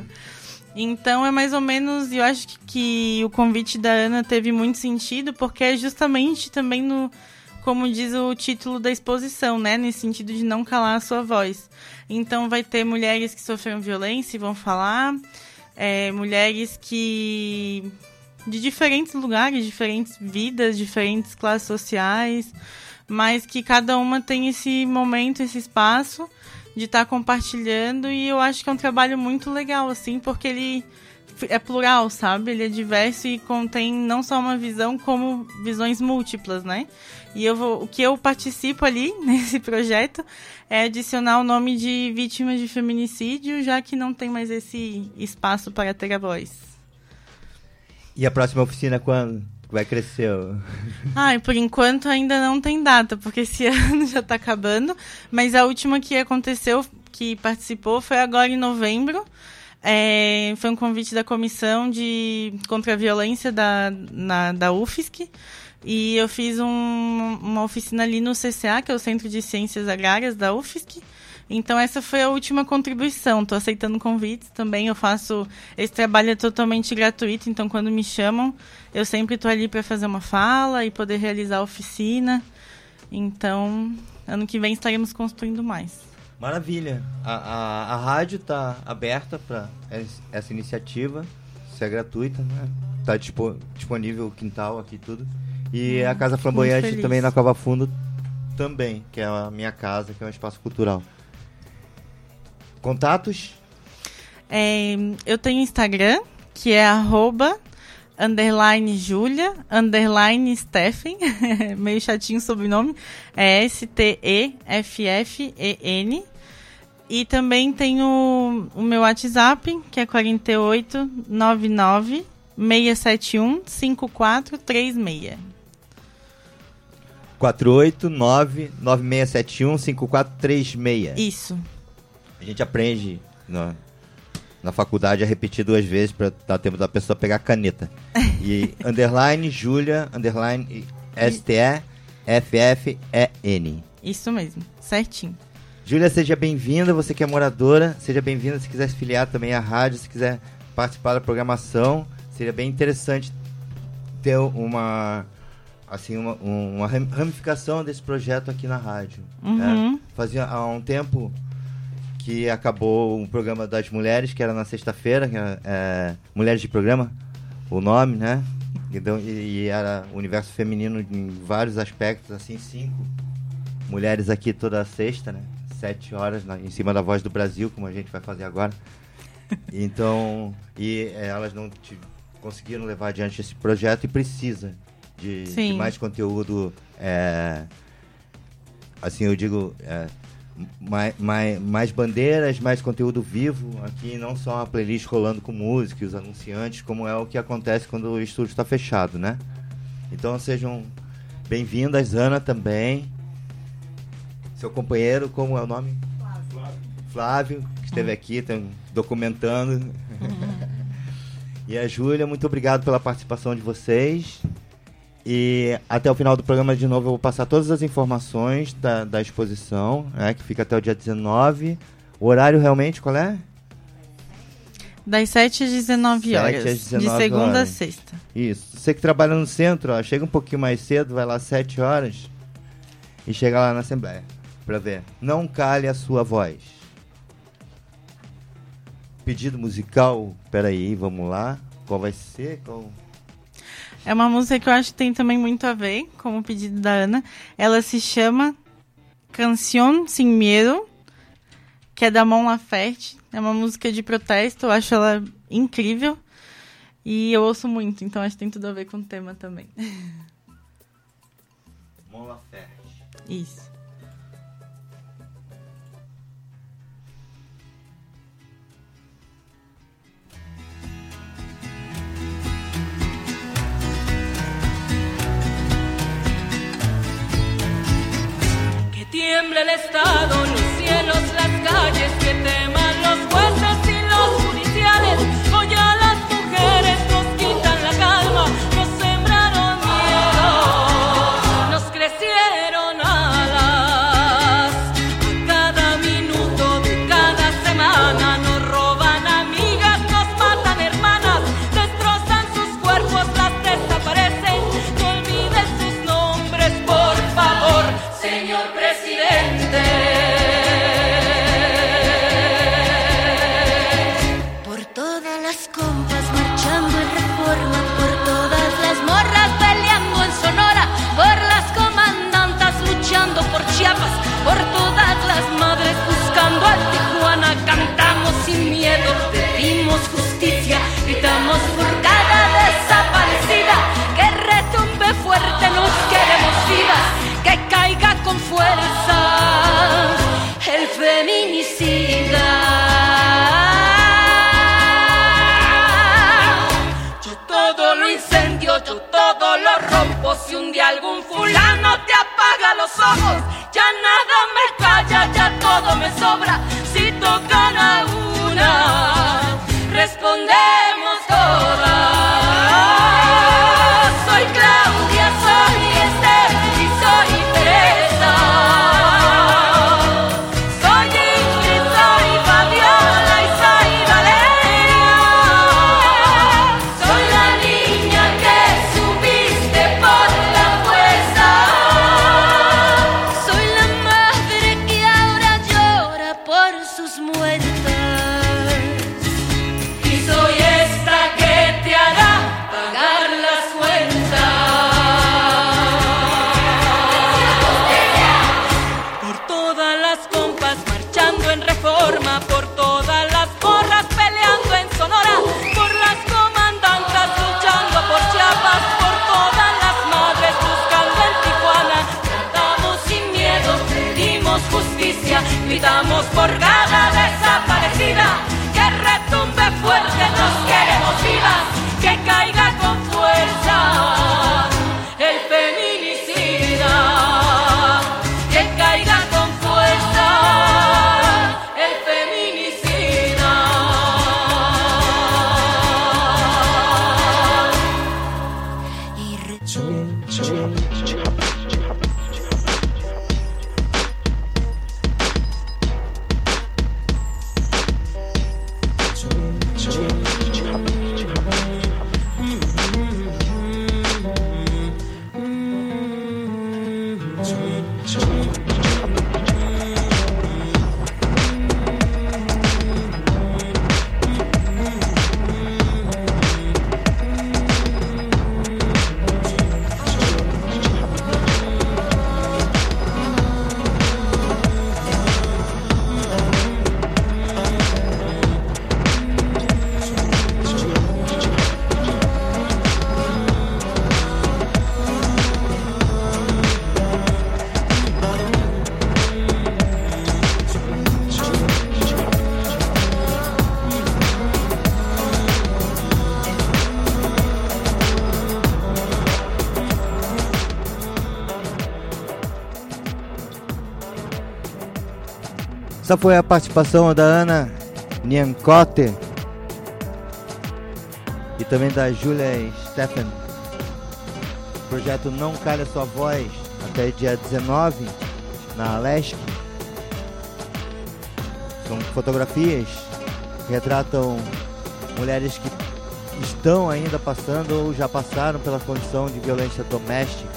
Então, é mais ou menos, eu acho que o convite da Ana teve muito sentido, porque é justamente também como diz o título da exposição, né? Nesse sentido de não calar a sua voz. Então, vai ter mulheres que sofreram violência e vão falar, mulheres que de diferentes lugares, diferentes vidas, diferentes classes sociais, mas que cada uma tem esse momento, esse espaço de estar compartilhando, e eu acho que é um trabalho muito legal, assim, porque ele é plural, sabe? Ele é diverso e contém não só uma visão, como visões múltiplas, né? E o que eu participo ali nesse projeto é adicionar o nome de vítimas de feminicídio, já que não tem mais esse espaço para ter a voz. E a próxima oficina quando vai crescer? Por enquanto ainda não tem data, porque esse ano já está acabando, mas a última que aconteceu, que participou, foi agora em novembro. Foi um convite da Comissão contra a Violência da UFSC, e eu fiz uma oficina ali no CCA, que é o Centro de Ciências Agrárias da UFSC. Então essa foi a última contribuição. Estou aceitando convites também, esse trabalho é totalmente gratuito, então quando me chamam, eu sempre estou ali para fazer uma fala e poder realizar a oficina. Então, ano que vem estaremos construindo mais. Maravilha. A rádio está aberta para essa iniciativa. Isso é gratuita, né? Está disponível o quintal aqui, tudo. E a Casa Flamboyante também na Cova Fundo também, que é a minha casa, que é um espaço cultural. Contatos? Eu tenho Instagram, que é @Julia_Steffen, meio chatinho o sobrenome, é STEFFEN. E também tenho o meu WhatsApp, que é 4899 671 5436. 489-9671-5436. Isso. A gente aprende na faculdade a repetir 2 vezes para dar tempo da pessoa pegar a caneta. E _Julia STEFFEN. Isso mesmo, certinho. Júlia, seja bem-vinda, você que é moradora, seja bem-vinda se quiser se filiar também à rádio, se quiser participar da programação. Seria bem interessante ter uma ramificação desse projeto aqui na rádio. Uhum. Fazia há um tempo que acabou o programa das mulheres, que era na sexta-feira, que era Mulheres de Programa, o nome, né? Então, e era o universo feminino em vários aspectos, assim, 5 mulheres aqui toda sexta, né? 7 horas em cima da Voz do Brasil, como a gente vai fazer agora. Então, elas não conseguiram levar adiante esse projeto e precisa de mais conteúdo, assim eu digo, mais bandeiras, mais conteúdo vivo aqui, não só uma playlist rolando com música e os anunciantes, como é o que acontece quando o estúdio está fechado, né? Então sejam bem-vindas, Ana também, seu companheiro, como é o nome? Flávio, que esteve aqui documentando. E a Júlia, muito obrigado pela participação de vocês. E até o final do programa, de novo, eu vou passar todas as informações da exposição, né, que fica até o dia 19. O horário realmente qual é? Das 7 às 19 horas. De segunda a sexta. Isso. Você que trabalha no centro, chega um pouquinho mais cedo, vai lá às 7 horas e chega lá na Assembleia para ver. Não cale a sua voz. Pedido musical, peraí, vamos lá. Qual vai ser? É uma música que eu acho que tem também muito a ver com o pedido da Ana. Ela se chama Canción Sin Miedo, que é da Mon Laferte. É uma música de protesto, eu acho ela incrível. E eu ouço muito, então acho que tem tudo a ver com o tema também. Mon Laferte. Isso. Que tiemble el Estado, los cielos, las calles, que teman los jueces y los judiciales. Hoy a las mujeres nos quitan la calma, nos sembraron miedo, nos crecieron alas. A cada minuto de cada semana nos roban amigas, nos matan hermanas, destrozan sus cuerpos, las desaparecen. No olviden sus nombres, por favor, señor presidente. Por todas las compas marchando en Reforma, por todas las morras peleando en Sonora, por las comandantas luchando por Chiapas, por todas las madres buscando a Tijuana. Cantamos sin miedo, pedimos justicia, gritamos por cada desaparecida. Que retumbe fuerte, nos queremos vivas, que caiga con fuerza el feminicida. Yo todo lo incendio, yo todo lo rompo. Si un día algún fulano te apaga los ojos, ya nada me calla, ya todo me sobra. Si tocan a una, respondemos todas. Soy Claudia, soy Esther y soy Teresa. Soy Ingrid, soy Fabiola y soy Valeria. Soy la niña que subiste por la fuerza. Soy la madre que ahora llora por sus muertas. Y soy esta que te hará pagar las cuentas. Por todas las compas marchando en Reforma, por todas las morras peleando en Sonora, por las comandantas luchando por Chiapas, por todas las madres buscando en Tijuana. Cantamos sin miedo, pedimos justicia, gritamos por cada desaparecida. Que retumbe fuerte, nos queremos vivas, que caiga con fuerza el feminicida. Que caiga con fuerza el feminicida. Essa foi a participação da Ana Niancote e também da Julia Stephan. O projeto Não Calha Sua Voz, até dia 19, na Alesc. São fotografias que retratam mulheres que estão ainda passando ou já passaram pela condição de violência doméstica.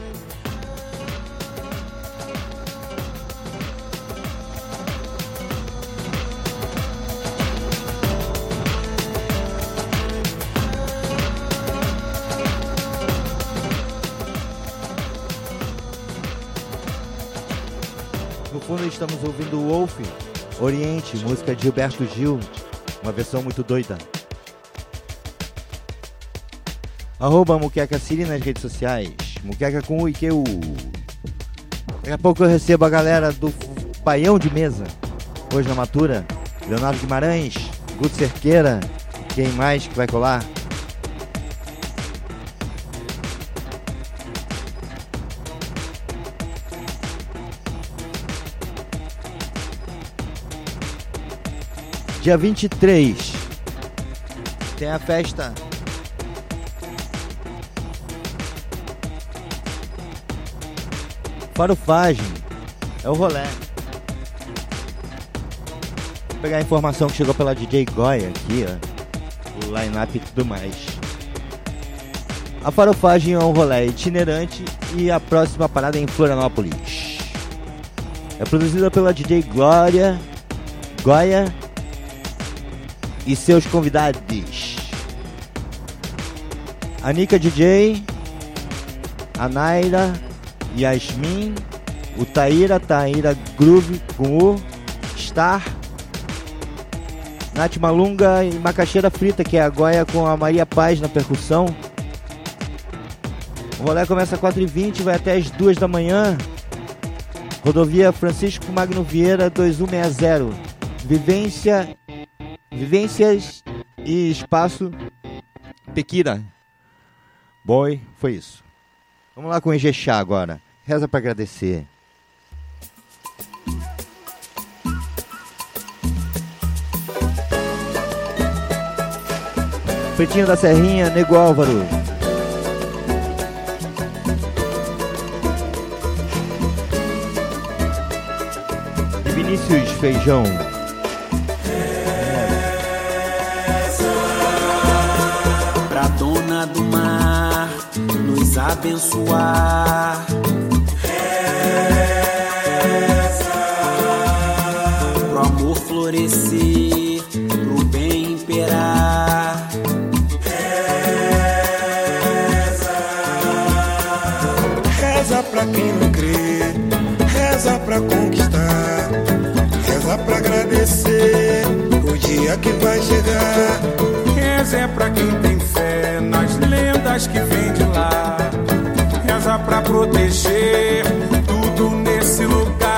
No fundo estamos ouvindo o Wolf, Oriente, música de Gilberto Gil, uma versão muito doida. @Muqueca Siri nas redes sociais, Muqueca com o IQ. Daqui a pouco eu recebo a galera do Baião de Mesa. Hoje na Matura, Leonardo Guimarães, Guto Cerqueira, quem mais que vai colar? Dia 23 tem a festa Farofagem, é o rolê. Vou pegar a informação que chegou pela DJ Goya aqui, ó, o line-up e tudo mais. A Farofagem é um rolê itinerante e a próxima parada é em Florianópolis. É produzida pela DJ Goya e seus convidados: a Nika DJ, a Naira, Yasmin, o Taíra Groove com o Star, Nath Malunga e Macaxeira Frita, que é a Goya com a Maria Paz na percussão. O rolê começa às 4h20 e vai até às 2 da manhã. Rodovia Francisco Magno Vieira 2160. Vivências e Espaço Pequira. Boy, foi isso. Vamos lá com o Ijexá agora. Reza pra agradecer. Pretinho da Serrinha, Nego Álvaro. E Vinícius Feijão. Pra dona do mar nos abençoar. Pro amor florescer, pro bem imperar. Reza pra quem não crê, reza pra conquistar, reza pra agradecer o dia que vai chegar. Reza é pra quem tem fé nas lendas que vem de lá. Reza pra proteger tudo nesse lugar.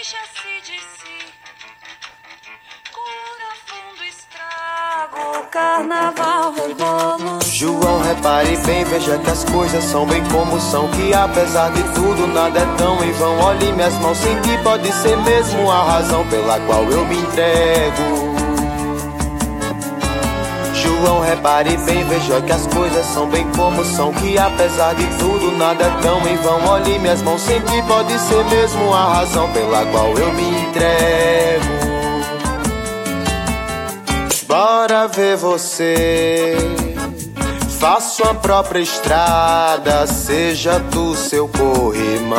deixa-se de si, cura fundo, estrago, carnaval, rebolo. João, repare bem, veja que as coisas são bem como são, que apesar de tudo nada é tão em vão. Olhe minhas mãos, sem que pode ser mesmo a razão pela qual eu me entrego. João, repare bem, veja que as coisas são bem como são, que apesar de tudo nada é tão em vão. Olhe minhas mãos, sem que pode ser mesmo a razão pela qual eu me entrego. Bora ver você, faço a própria estrada, seja tu seu corrimão.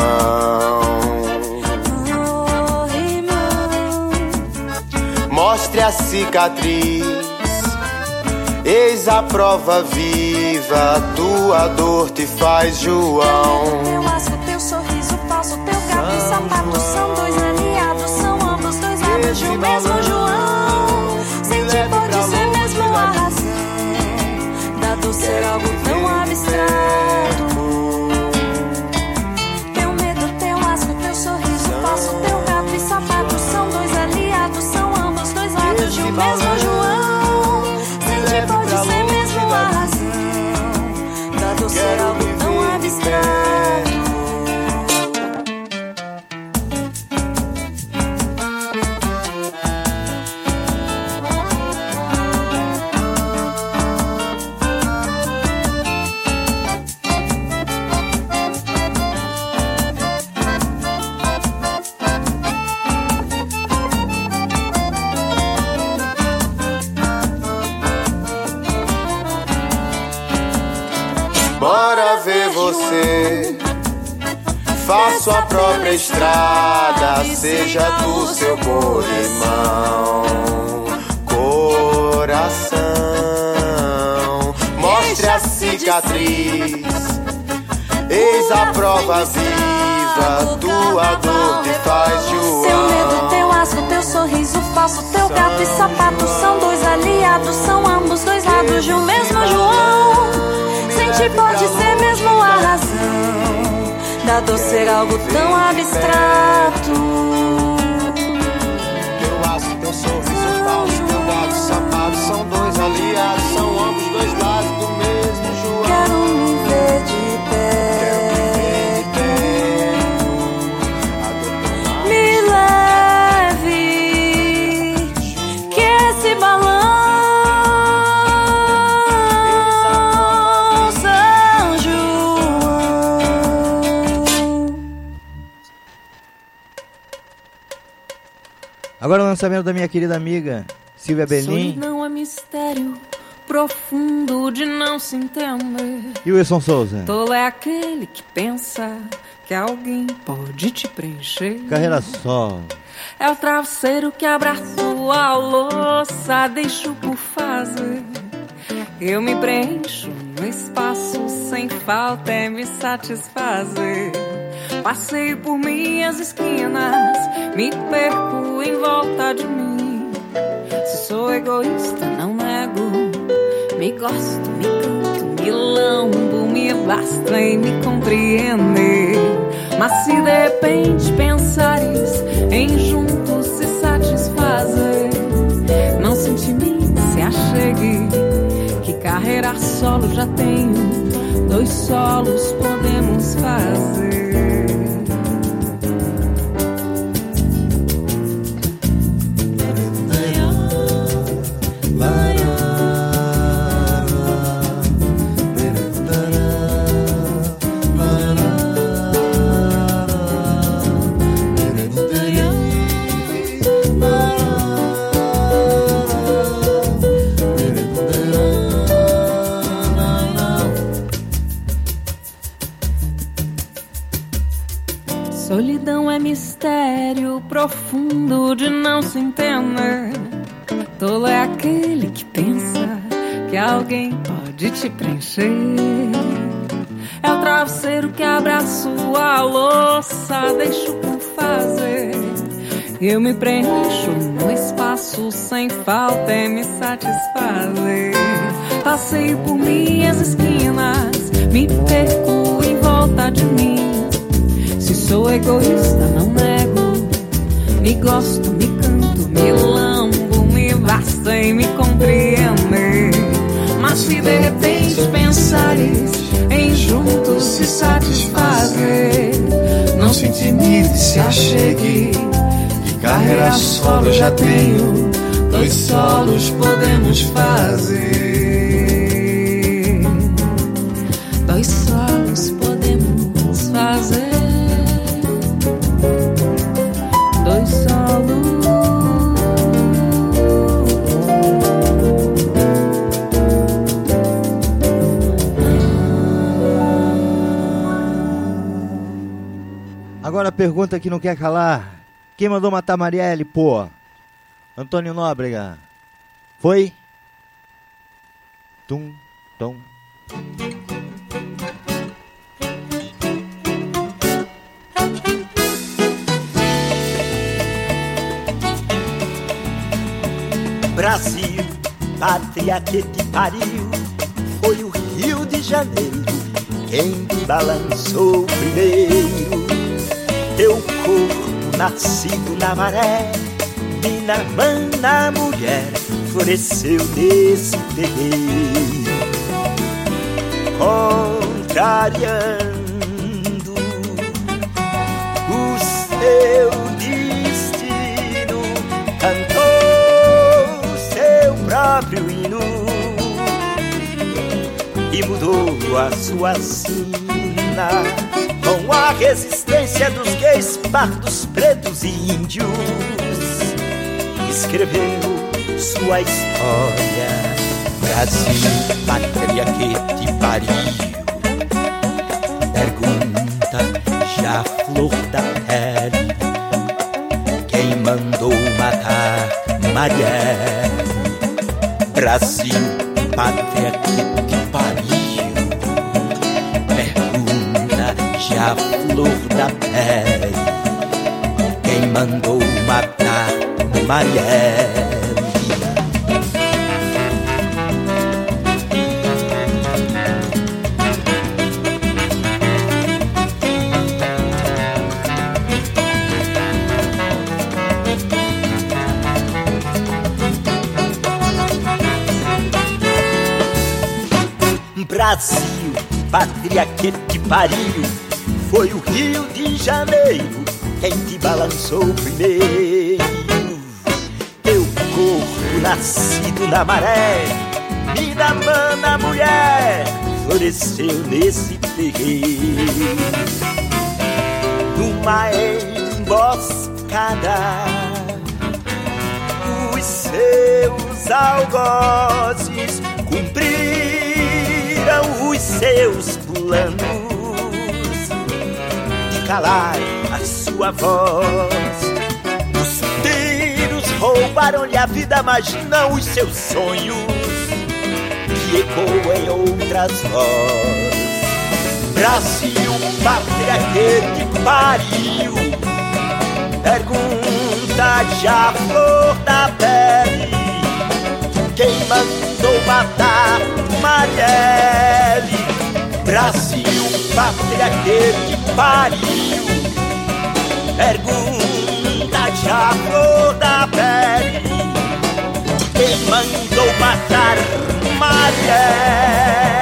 Mostre a cicatriz, eis a prova viva, tua dor te faz João. Teu asco, teu sorriso falso, teu gato e sapato são dois aliados, são ambos dois lados de um mesmo João. Sentir pode ser mesmo a razão da dor ser algo tão abstrato. Teu medo, teu asco, teu sorriso falso, teu gato e sapato são dois aliados, são ambos dois lados de um mesmo João. Sentir pode ser mesmo a razão da dor ser algo tão abstrato. Bora ver você, faço a própria estrada, seja tu seu corrimão. Coração, mostre a cicatriz, eis a prova viva, tua dor te faz João. Teu medo, teu asco, teu sorriso falso, teu gato e sapato são dois aliados, são ambos dois lados de um mesmo João. Sentir pode ser mesmo a razão da dor ser algo tão abstrato. Teu asco, teu sorriso falso, teu gato e sapato são dois aliados, são ambos dois lados do mesmo João. Quero me ver de pé. Me leve, que esse balão São João. Agora o lançamento da minha querida amiga Silvia Berlim Solidão é mistério profundo de não se entender. e Wilson Souza. Tolo é aquele que pensa que alguém pode te preencher. Carreira solo. É o travesseiro que abraça a louça, deixo por fazer. Eu me preencho no espaço, sem falta é me satisfazer. Passeio por minhas esquinas, me perco em volta de mim. Se sou egoísta, não nego. Me gosto, me canto, me lambo, me basta em me compreender. Mas se de repente pensares em juntos se satisfazer, não se intimide, se achegue, que carreira solo já tenho, dois solos podemos fazer. Solidão é mistério profundo de não se entender. Tolo é aquele que pensa que alguém pode te preencher. É o travesseiro que abraça a louça, deixo por fazer. Eu me preencho no espaço, sem falta é me satisfazer. Passeio por minhas esquinas, me perco em volta de mim. Se sou egoísta, não nego. Me gosto, me canto, me lambo, me basta em me compreender. Mas se de repente pensares em juntos se satisfazer, não se intimide, se achegue, que carreira solo já tenho, 2 solos podemos fazer. 2 solos podemos fazer. 2 solos. Agora a pergunta que não quer calar. Quem mandou matar Marielle, pô? Antônio Nóbrega. Foi? Tum, tom. Brasil, pátria que te pariu, foi o Rio de Janeiro quem te balançou primeiro. Teu corpo nascido na maré, mina, mana, mulher, floresceu nesse terreiro. Contrariando o seu destino, cantou seu próprio hino e mudou a sua sina com a resistência dos gays, pardos, pretos e índios. Escreveu sua história. Brasil, pátria que te pariu. Pergunta já flor da pele, quem mandou matar Marielle? Brasil, pátria que te pariu. Pergunta já flor da pele, quem mandou matar Marielle? Brasil, pátria que te pariu, foi o Rio de Janeiro quem te balançou primeiro. Teu corpo nascido na maré, mina, mana, mulher, floresceu nesse terreiro. Numa emboscada, os seus algozes cumpriram os seus planos de calar a sua voz. Os tiros roubaram-lhe a vida, mas não os seus sonhos, que ecoam em outras vozes. Brasil, pátria que te pariu. Pergunta já flor da pele, quem mandou matar Marielle? Brasil, pátria que te pariu. Pergunta já flor da pele, quem mandou matar Marielle?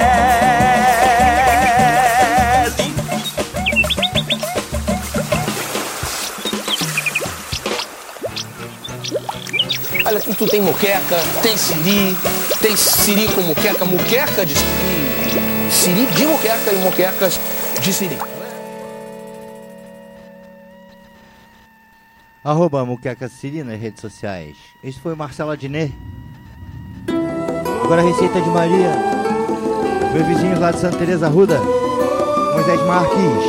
Olha, aqui tu tem moqueca, tem siri com moqueca, moqueca de siri de moqueca e moquecas de siri. @Muqueca Siri nas redes sociais. Esse foi o Marcelo Adnet. Agora a receita de Maria. Meus vizinhos lá de Santa Teresa Arruda, Moisés Marques.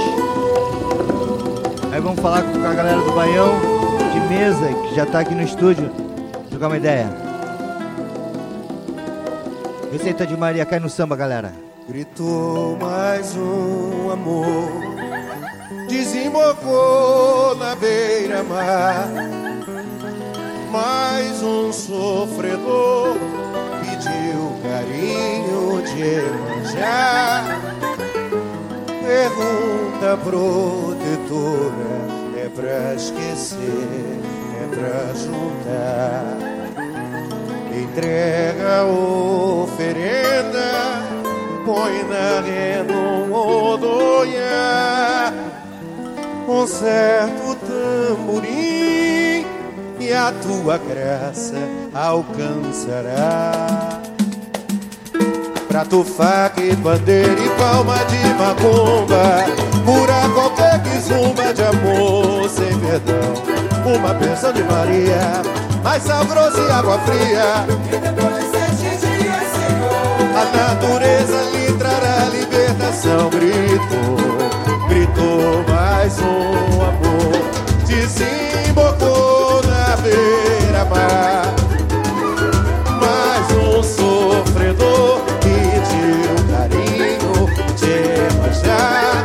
Aí vamos falar com a galera do Baião de Mesa, que já tá aqui no estúdio, trocar uma ideia. Receita de Maria, cai no samba, galera. Gritou mais um amor, desembocou na beira-mar. Mais um sofredor pediu carinho de Iemanjá. Pergunta protetora, é é pra esquecer, é pra juntar. Entrega a oferenda, põe na renda um odonhar, um certo tamborim, e a tua graça alcançará. Prato, faca e bandeira e palma de macumba, cura qualquer quizumba de amor sem perdão. Uma bênção de Maria, mais sal grosso e água fria. E depois de 7 dias, Senhor, a natureza lhe trará libertação. Gritou, gritou mais um amor, desembocou na beira-mar. Mais um sofredor pediu carinho de manjar.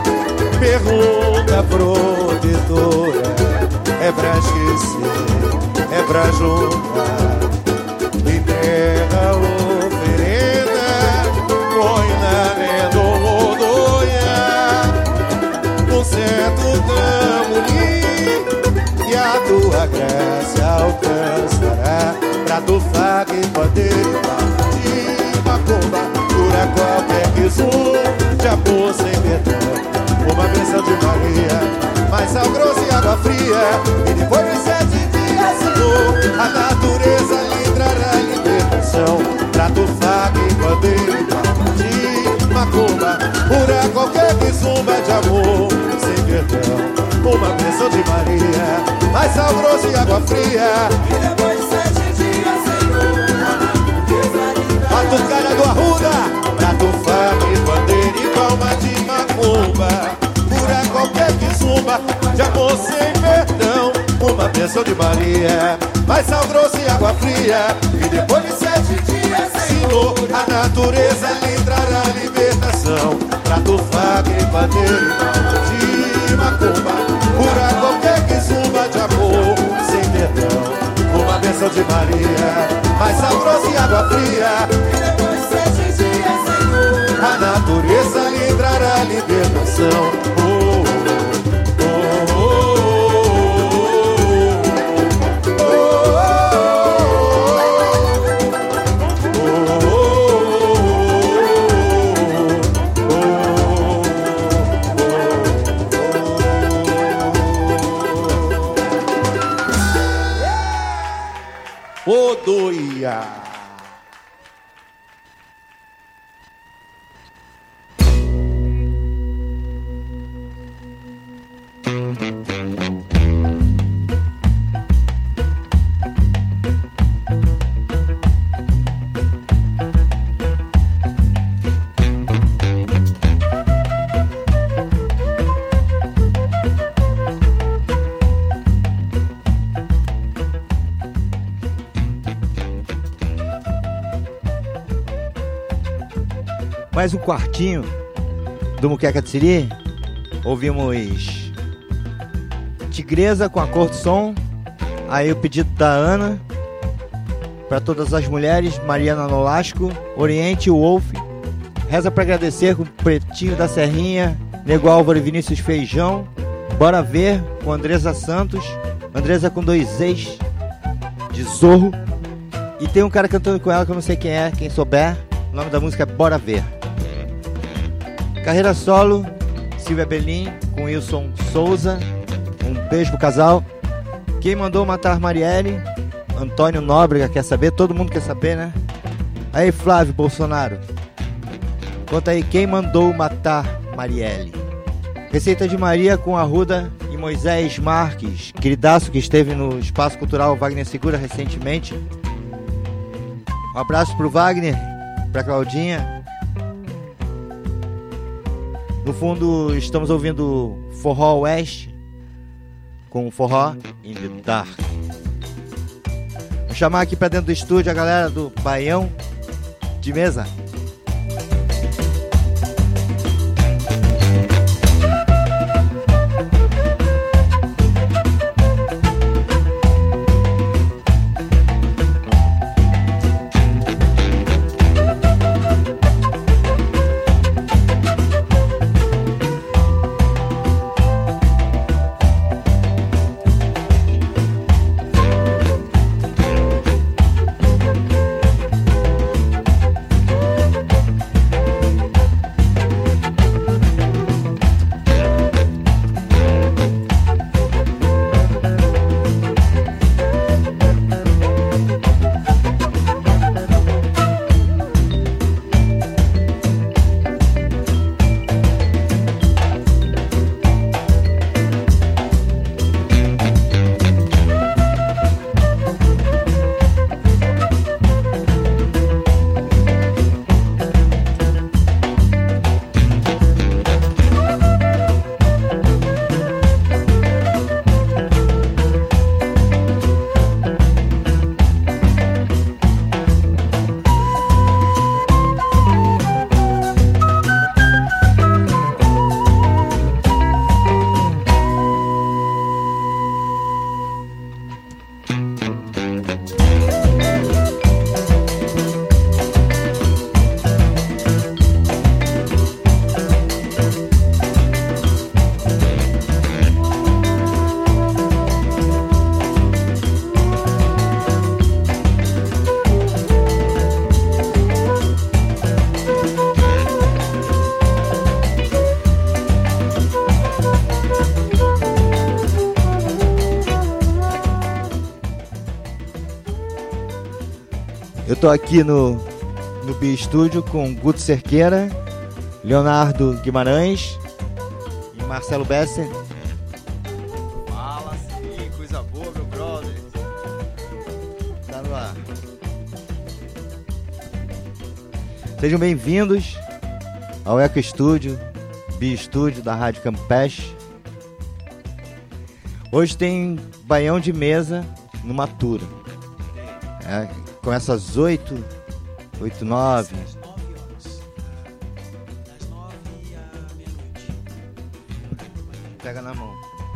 Pergunta protetora, é pra esquecer, é pra juntar. Entrega a oferenda, põe na renda um odonhar, um certo tamborim, e a tua graça alcançará. Prato, faca e bandeira de macumba, cura qualquer quizum de amor sem perdão. Uma bênção de Maria, mais sal grosso e água fria. E depois de 7 dias, Senhor, a natureza lhe trará libertação. Prato, faca e bandeira de macumba, cura qualquer quizumba de amor sem perdão. Uma bênção de Maria, mais sal grosso e água fria. E depois de 7 dias, Senhor, a natureza lhe trará batucada do Arruda. Prato, faca e bandeira e palma de macumba, cura qualquer quizumba de amor sem perdão. Uma bênção de Maria, mais sal grosso e água fria. E depois de 7 dias, Senhor, a natureza lhe trará libertação. Prato, faca e bandeira e palma de macumba, cura qualquer quizumba de amor sem perdão. Uma bênção de Maria, mais sal grosso e água fria. E depois de 7 dias, Senhor, a natureza lhe trará libertação. Odoia. Mais um quartinho do Muqueca de Siri. Ouvimos Tigresa com a Cor do Som. Aí o pedido da Ana para todas as mulheres, Mariana Nolasco, Oriente Wolf, Reza para Agradecer com Pretinho da Serrinha, Nego Álvaro e Vinícius Feijão, Bora Ver com Andresa Santos, Andresa com 2 ex de Zorro. E tem um cara cantando com ela que eu não sei quem é, quem souber. O nome da música é Bora Ver. Carreira solo, Silvia Belim com Wilson Souza. Um beijo pro casal. Quem mandou matar Marielle? Antônio Nóbrega quer saber, todo mundo quer saber, né? Aí, Flávio Bolsonaro, conta aí, quem mandou matar Marielle? Receita de Maria com Arruda e Moisés Marques, queridaço que esteve no Espaço Cultural Wagner Segura recentemente. Um abraço pro Wagner, pra Claudinha. No fundo estamos ouvindo Forró Oeste com Forró in the Dark. Vou chamar aqui pra dentro do estúdio a galera do Baião de Mesa. Eu tô aqui no Bi-Estúdio com Guto Cerqueira, Leonardo Guimarães e Marcelo Besser. Fala sim, coisa boa, meu brother. Tá no ar. Sejam bem-vindos ao Eco Estúdio, Bi-Estúdio da Rádio Campeche. Hoje tem Baião de Mesa no Matura. Começa às 8, 9. Pega na mão.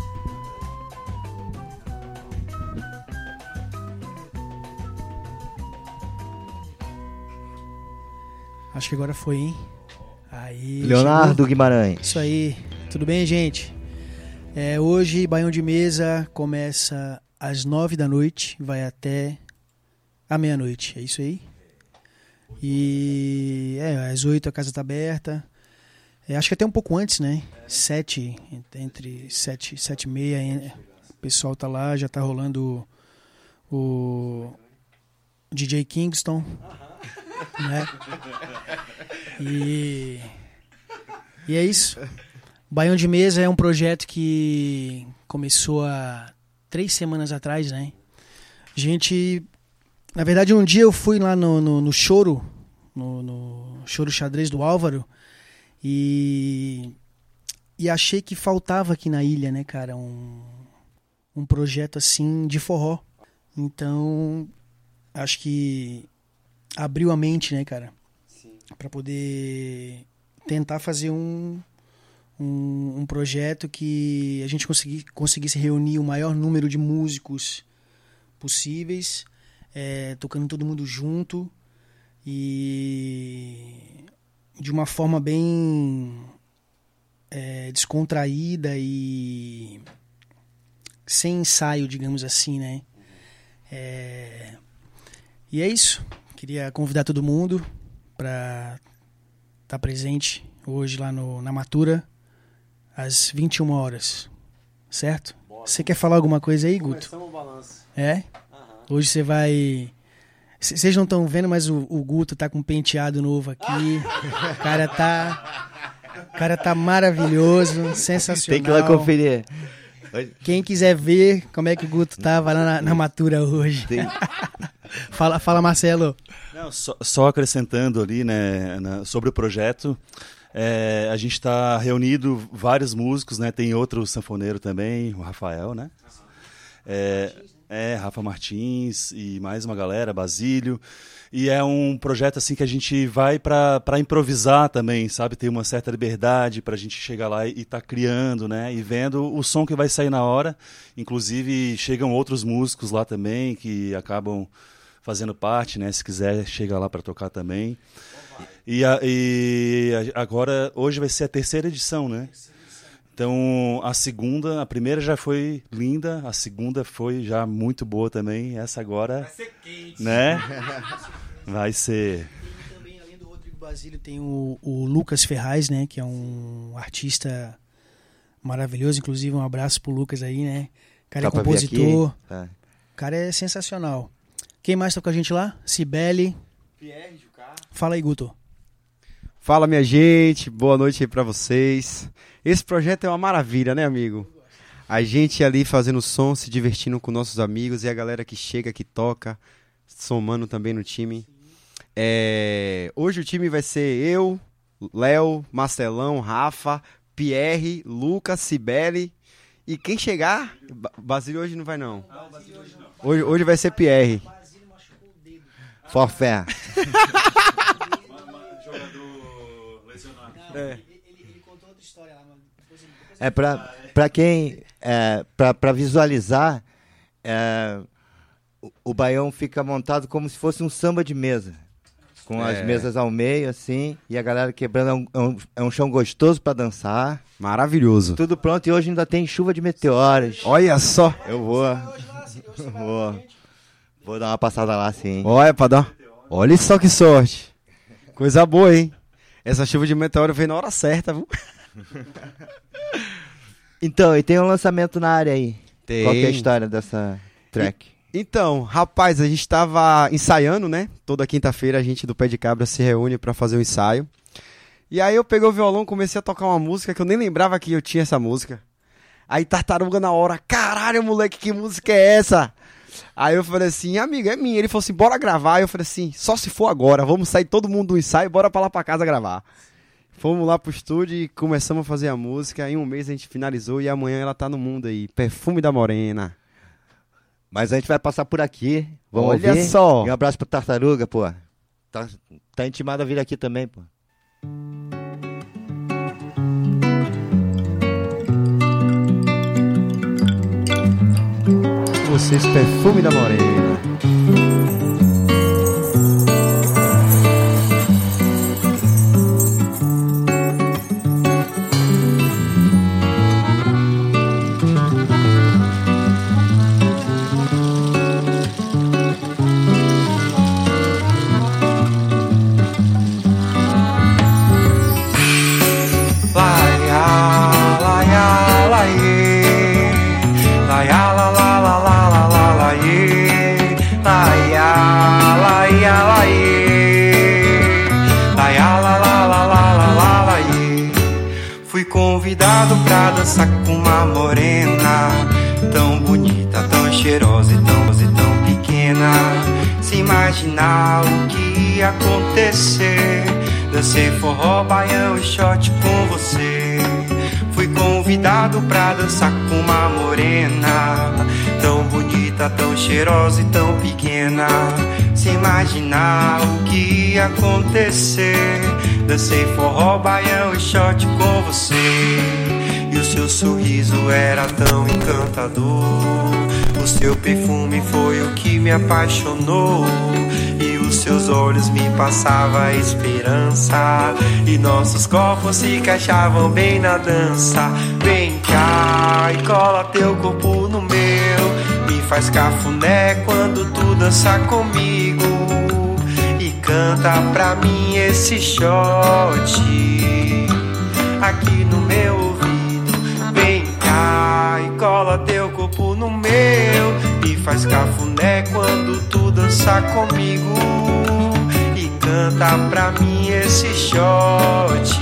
Acho que agora foi, hein? Aí, Leonardo chegou. Guimarães. Isso aí. Tudo bem, gente? Hoje, Baião de Mesa começa às 9 da noite, vai até a meia-noite. É isso aí? E às 8 a casa tá aberta. Acho que até um pouco antes, né? 7, entre 7 e meia, o pessoal tá lá, já tá rolando o DJ Kingston, né? E é isso. Baião de Mesa é um projeto que começou há 3 semanas atrás, né? Na verdade, um dia eu fui lá no Choro, no Choro Xadrez do Álvaro, e achei que faltava aqui na ilha, né, cara, um projeto assim de forró. Então, acho que abriu a mente, né, cara, para poder tentar fazer um projeto que a gente conseguisse reunir o maior número de músicos possíveis, tocando todo mundo junto e de uma forma bem descontraída e sem ensaio, digamos assim, né? E é isso. Queria convidar todo mundo para estar presente hoje lá na Matura às 21 horas, certo? Você quer falar alguma coisa aí, Guto? Começamos o balanço. Hoje você vai... Vocês não estão vendo, mas o Guto tá com um penteado novo aqui. O cara tá maravilhoso, sensacional. Tem que ir lá conferir. Quem quiser ver como é que o Guto tava lá na Matura hoje. Fala, Marcelo. Não, só acrescentando ali, né, sobre o projeto. A gente está reunido vários músicos, né? Tem outro sanfoneiro também, o Rafael, né? Rafa Martins e mais uma galera, Basílio. E é um projeto assim que a gente vai para improvisar também, sabe? Ter uma certa liberdade para a gente chegar lá e tá criando, né? E vendo o som que vai sair na hora. Inclusive chegam outros músicos lá também que acabam fazendo parte, né? Se quiser, chega lá para tocar também. E agora, hoje vai ser a 3ª edição, né? Então, a primeira já foi linda, a segunda foi já muito boa também, essa agora... Vai ser quente. Né? Vai ser... E também, além do Rodrigo Basílio, tem o Lucas Ferraz, né? Que é um artista maravilhoso, inclusive um abraço pro Lucas aí, né? O cara é compositor, o cara é sensacional. Quem mais tá com a gente lá? Cibele. Pierre, Jucá. Fala aí, Guto. Fala, minha gente, boa noite aí pra vocês. Esse projeto é uma maravilha, né, amigo? A gente ali fazendo som, se divertindo com nossos amigos e a galera que chega, que toca, somando também no time. Hoje o time vai ser eu, Léo, Marcelão, Rafa, Pierre, Lucas, Cibele e quem chegar... Basílio hoje não vai, não. Hoje vai ser Pierre. Forfé. Ele contou outra história lá. Pra quem... Pra visualizar, o baião fica montado como se fosse um samba de mesa. Com as mesas ao meio, assim, e a galera quebrando. É um chão gostoso pra dançar. Maravilhoso. Tudo pronto, e hoje ainda tem chuva de meteoros. Olha só. Eu vou dar uma passada lá, sim. Olha só que sorte. Coisa boa, hein? Essa chuva de meteoro veio na hora certa, viu? Então, e tem um lançamento na área aí. Tem. Qual que é a história dessa track? Então, rapaz, a gente tava ensaiando, né? Toda quinta-feira a gente do Pé de Cabra se reúne pra fazer um ensaio. E aí eu peguei o violão, comecei a tocar uma música que eu nem lembrava que eu tinha essa música. Aí Tartaruga na hora, caralho, moleque, que música é essa? Aí eu falei assim, amigo, é minha. Ele falou assim, bora gravar. Aí eu falei assim, só se for agora, vamos sair todo mundo do ensaio e bora pra lá pra casa gravar. Fomos lá pro estúdio e começamos a fazer a música. Em um mês a gente finalizou e amanhã ela tá no mundo aí, Perfume da Morena. Mas a gente vai passar por aqui, vamos Olha ouvir. só. E um abraço pro Tartaruga, pô. Tá intimado a vir aqui também, pô. Vocês, Perfume da Morena. Fui convidado pra dançar com uma morena tão bonita, tão cheirosa e tão pequena. Se imaginar o que ia acontecer, dancei forró, baião e shot com você. Fui convidado pra dançar com uma morena tão bonita, tão cheirosa e tão pequena. Se imaginar o que ia acontecer, dancei forró, baião e shot com você. E o seu sorriso era tão encantador, o seu perfume foi o que me apaixonou. E os seus olhos me passavam a esperança, e nossos corpos se encaixavam bem na dança. Vem cá e cola teu corpo no meu, me faz cafuné quando tu dança comigo. E canta pra mim esse shot aqui no meu ouvido. Vem cá e cola teu corpo no meu, me faz cafuné quando tu dança comigo. E canta pra mim esse shot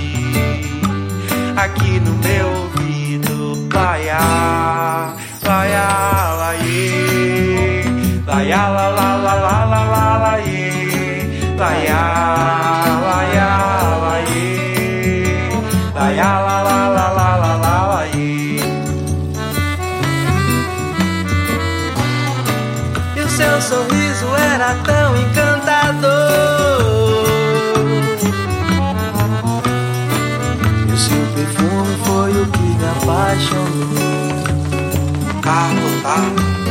aqui no meu ouvido. Laiá, laiá, laiê, laiá, la la la la la la laiê, laiá, laiá, laiê, laiá, la la la la la la laiê. E o seu sorriso era tão encantador, e o seu perfume foi o que me apaixonou. Carlos, tá?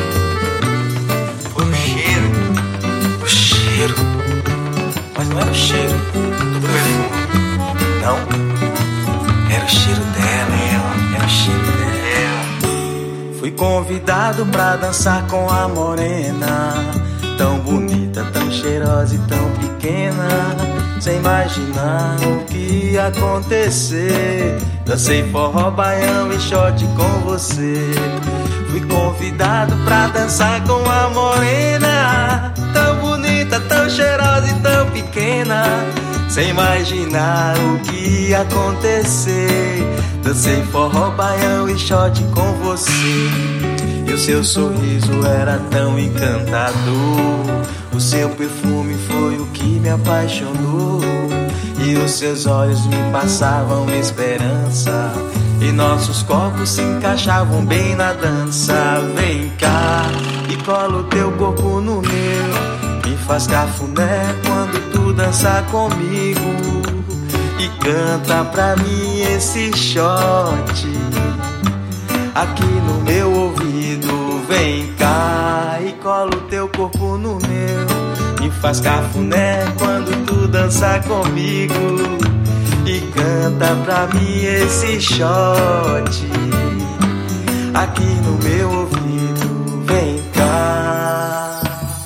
Foi o cheiro, mas não era o cheiro do perfume, não, era o cheiro dela, era o cheiro dela. Fui convidado pra dançar com a morena tão bonita, tão cheirosa e tão pequena. Sem imaginar o que ia acontecer, dancei forró, baião e shot com você. Fui convidado pra dançar com a morena tão bonita, tão cheirosa e tão pequena. Sem imaginar o que ia acontecer, dancei forró, baião e shot com você. E o seu sorriso era tão encantador, o seu perfume foi o que me apaixonou. E os seus olhos me passavam esperança, e nossos corpos se encaixavam bem na dança. Vem cá e cola o teu corpo no meu, me faz cafuné quando tu dança comigo. E canta pra mim esse shot aqui no meu ouvido. Vem cá e cola o teu corpo no meu, me faz cafuné quando tu dança comigo. E canta pra mim esse shot aqui no meu ouvido. Vem cá,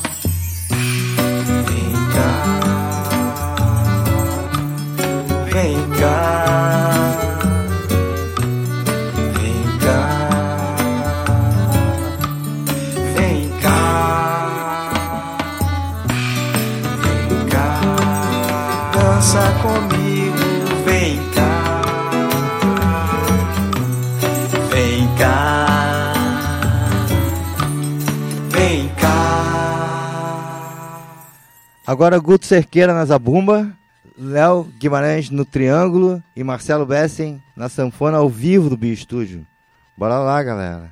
vem cá, vem cá, vem cá, vem cá. vem cá. Agora Guto Cerqueira na zabumba, Léo Guimarães no triângulo e Marcelo Bessen na sanfona ao vivo do Bio Estúdio. Bora lá, galera.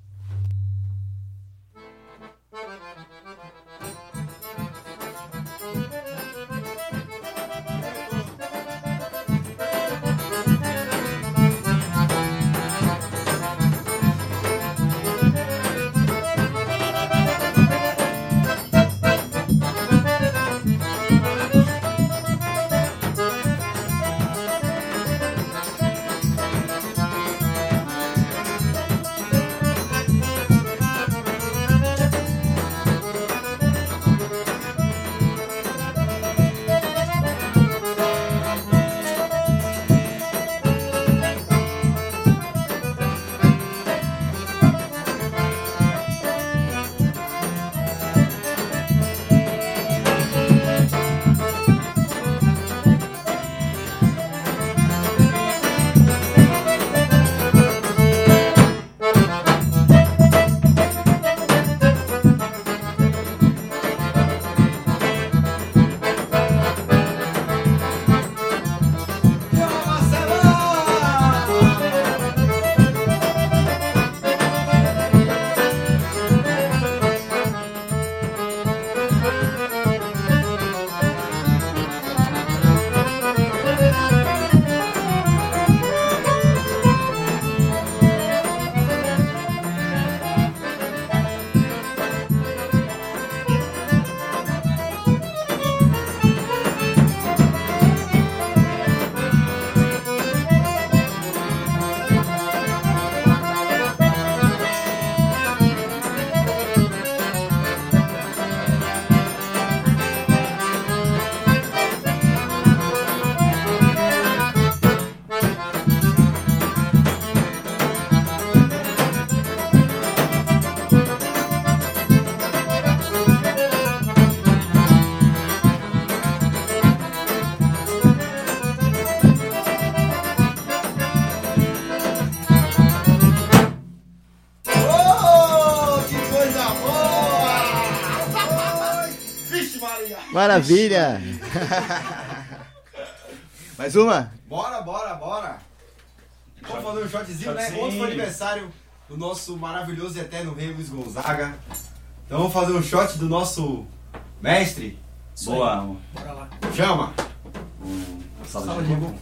Maravilha! Mais uma? Bora! Vamos fazer um shotzinho, né? Ontem foi aniversário do nosso maravilhoso e eterno rei Luiz Gonzaga. Então vamos fazer um shot do nosso mestre. Boa, amor. Bora lá. Chama! Sala de gol.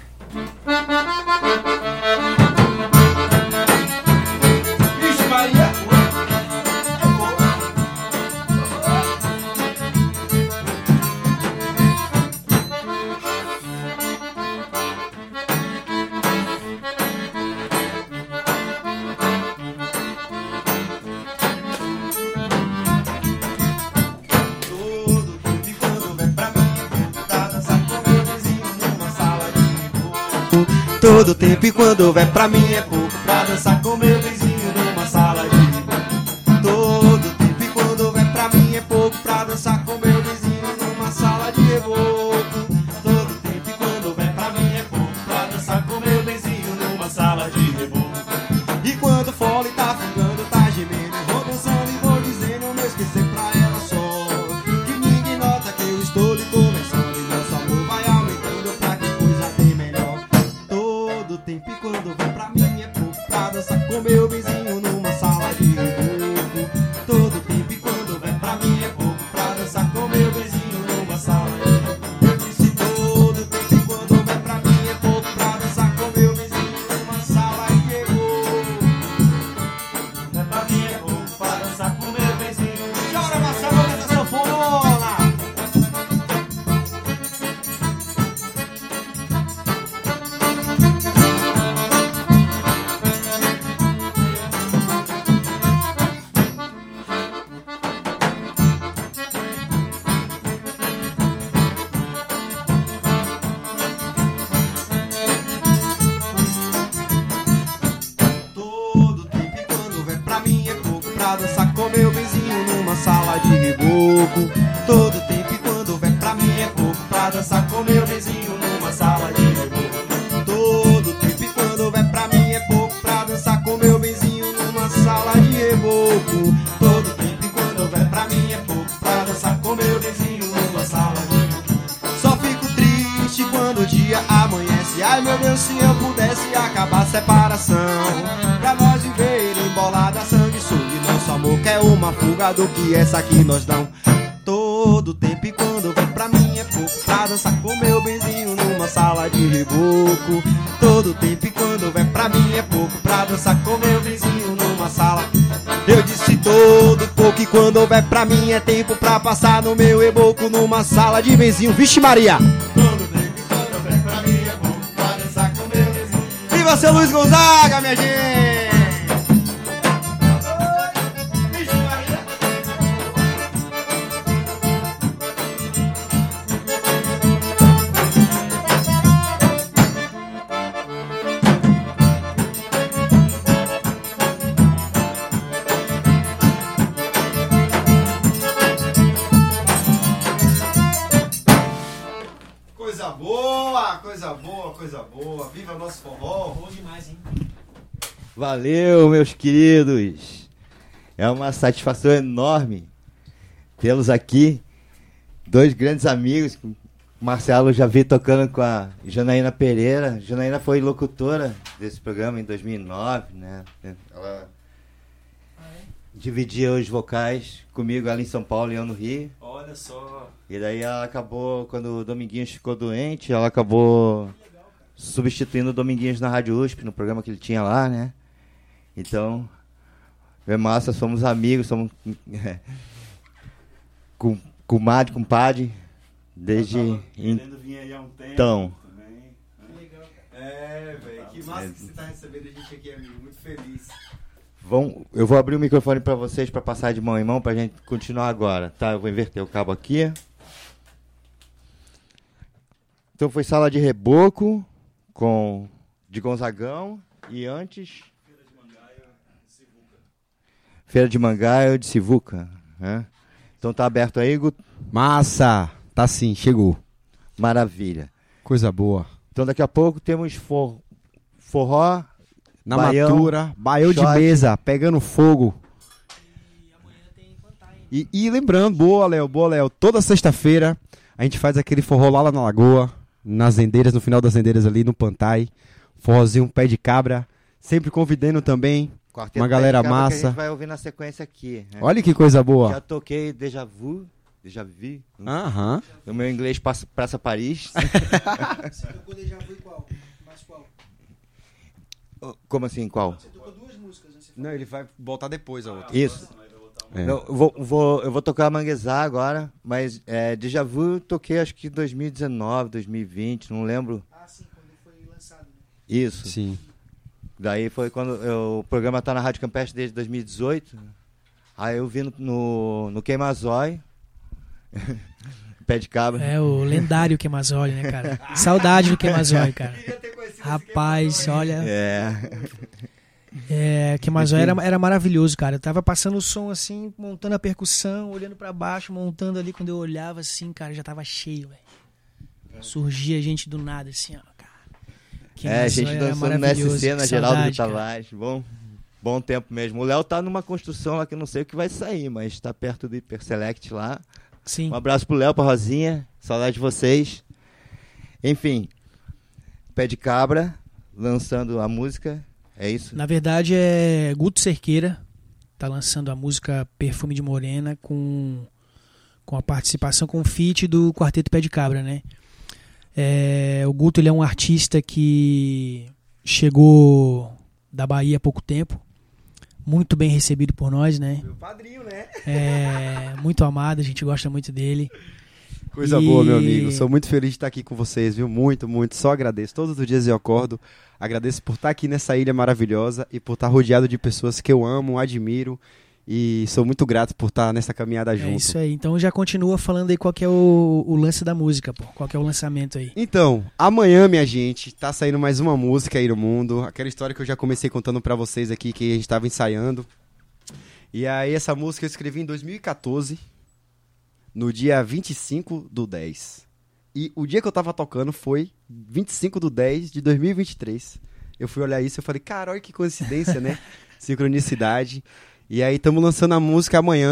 Vixe Maria! Todo tempo e quando houver pra mim é pouco pra dançar com meu vizinho numa sala de reboco. Todo tempo e quando houver pra mim é pouco pra dançar com meu vizinho numa sala de reboco. Todo tempo e quando houver pra mim é pouco pra dançar com meu vizinho numa sala de reboco. E quando o fole tá fungando, tá gemendo, vou dançando e vou dizendo meu esquecer pra ela só. Que ninguém nota que eu estou lhe conversando e nosso amor vai aumentando pra que coisa bem melhor. Todo tempo e quando vem pra mim é pouco pra dançar com meu vizinho numa sala de reboco. Todo tempo e quando vem pra mim é pouco pra dançar com meu vizinho numa sala de reboco. Se todo tempo e quando vem pra mim é pouco pra dançar com meu vizinho numa sala de reboco. Vem pra mim é pouco pra dançar com meu vizinho. Chora, Marcelo, nessa sanfona! Dançar com meu vizinho numa sala de reboco. Todo tempo e quando vem pra mim é pouco pra dançar com meu vizinho numa sala de reboco. Todo tempo e quando vem pra mim é pouco pra dançar com meu vizinho numa sala de reboco. Todo tempo e quando vem se eu pudesse acabar a separação, pra nós viver embolada, sangue, sangue. Nosso amor quer uma fuga do que essa que nós dão. Todo tempo e quando vem pra mim é pouco pra dançar com meu benzinho numa sala de reboco. Todo tempo e quando vem pra mim é pouco pra dançar com meu benzinho numa sala. Eu disse todo pouco e quando houver pra mim é tempo pra passar no meu reboco numa sala de benzinho. Vixe Maria! Todo tempo e quando houver pra mim é pouco pra dançar com meu benzinho. Viva seu Luiz Gonzaga, minha gente! Coisa boa, viva nosso forró. Bom demais, hein? Valeu, meus queridos. É uma satisfação enorme tê-los aqui. Dois grandes amigos. O Marcelo já vi tocando com a Janaína Pereira. Janaína foi locutora desse programa em 2009, né? Ela dividia os vocais comigo, ela em São Paulo e eu no Rio. Olha só. E daí ela acabou, quando o Dominguinhos ficou doente, ela acabou substituindo o Dominguinhos na Rádio USP, no programa que ele tinha lá, né? Então, é massa, somos amigos, somos comadre, compadre, desde vir aí há um tempo então. Também, né? Legal. Velho, que massa que você tá recebendo a gente aqui, amigo, muito feliz. Eu vou abrir o microfone para vocês para passar de mão em mão para a gente continuar agora, tá? Eu vou inverter o cabo aqui. Então foi Sala de Reboco de Gonzagão e antes Feira de Mangaio de Sivuca, né? Então tá aberto aí, Guto? Massa! Tá sim, chegou. Maravilha. Coisa boa. Então daqui a pouco temos forró na Matura, baião de mesa, pegando fogo. E lembrando, boa, Léo, toda sexta-feira a gente faz aquele forró lá na Lagoa, nas Rendeiras, no final das Rendeiras ali no Pantai. Forrozinho Pé de Cabra, sempre convidando também Quarteto uma galera Pé de Cabra massa. Que a gente vai ouvir na sequência aqui, né? Olha que coisa boa. Já toquei Déjà Vu, Aham. No meu inglês Praça Paris. Você tocou Déjà Vu e qual? Mas qual? Como assim, qual? Você tocou duas músicas, né? Não, ele vai voltar depois a outra. Isso. Não, eu vou tocar Manguezá agora, mas Déjà Vu toquei acho que 2019, 2020, não lembro. Ah, sim, quando foi lançado, né? Isso. Sim. Daí foi quando o programa tá na Rádio Campestre desde 2018. Aí eu vi no Queimazói. Pé de Cabra. É o lendário Queimazói, né, cara? Saudade do Queimazói, cara. Rapaz, olha. Queimazói era maravilhoso, cara. Eu tava passando o som assim, montando a percussão, olhando pra baixo, montando ali. Quando eu olhava assim, cara, já tava cheio, velho. Surgia gente do nada, assim, ó, cara. A gente dançando na SC, na Geraldo de Tavares. Bom tempo mesmo. O Léo tá numa construção lá que eu não sei o que vai sair, mas tá perto do Hyper Select lá. Sim. Um abraço pro Léo, pra Rosinha. Saudade de vocês. Enfim, Pé de Cabra, lançando a música. É isso? Na verdade é Guto Cerqueira, tá lançando a música Perfume de Morena com a participação, com o feat do Quarteto Pé de Cabra, né? O Guto, ele é um artista que chegou da Bahia há pouco tempo, muito bem recebido por nós, né? Meu padrinho, né? Muito amado, a gente gosta muito dele. Coisa boa, meu amigo. Sou muito feliz de estar aqui com vocês, viu? Muito, muito. Só agradeço. Todos os dias eu acordo. Agradeço por estar aqui nessa ilha maravilhosa e por estar rodeado de pessoas que eu amo, admiro. E sou muito grato por estar nessa caminhada junto. É isso aí. Então já continua falando aí qual que é o lance da música, pô. Qual que é o lançamento aí? Então, amanhã, minha gente, tá saindo mais uma música aí no mundo. Aquela história que eu já comecei contando pra vocês aqui, que a gente tava ensaiando. E aí essa música eu escrevi em 2014, no dia 25/10. E o dia que eu tava tocando foi 25/10 de 2023. Eu fui olhar isso e falei, cara, olha que coincidência, né? Sincronicidade. E aí estamos lançando a música amanhã,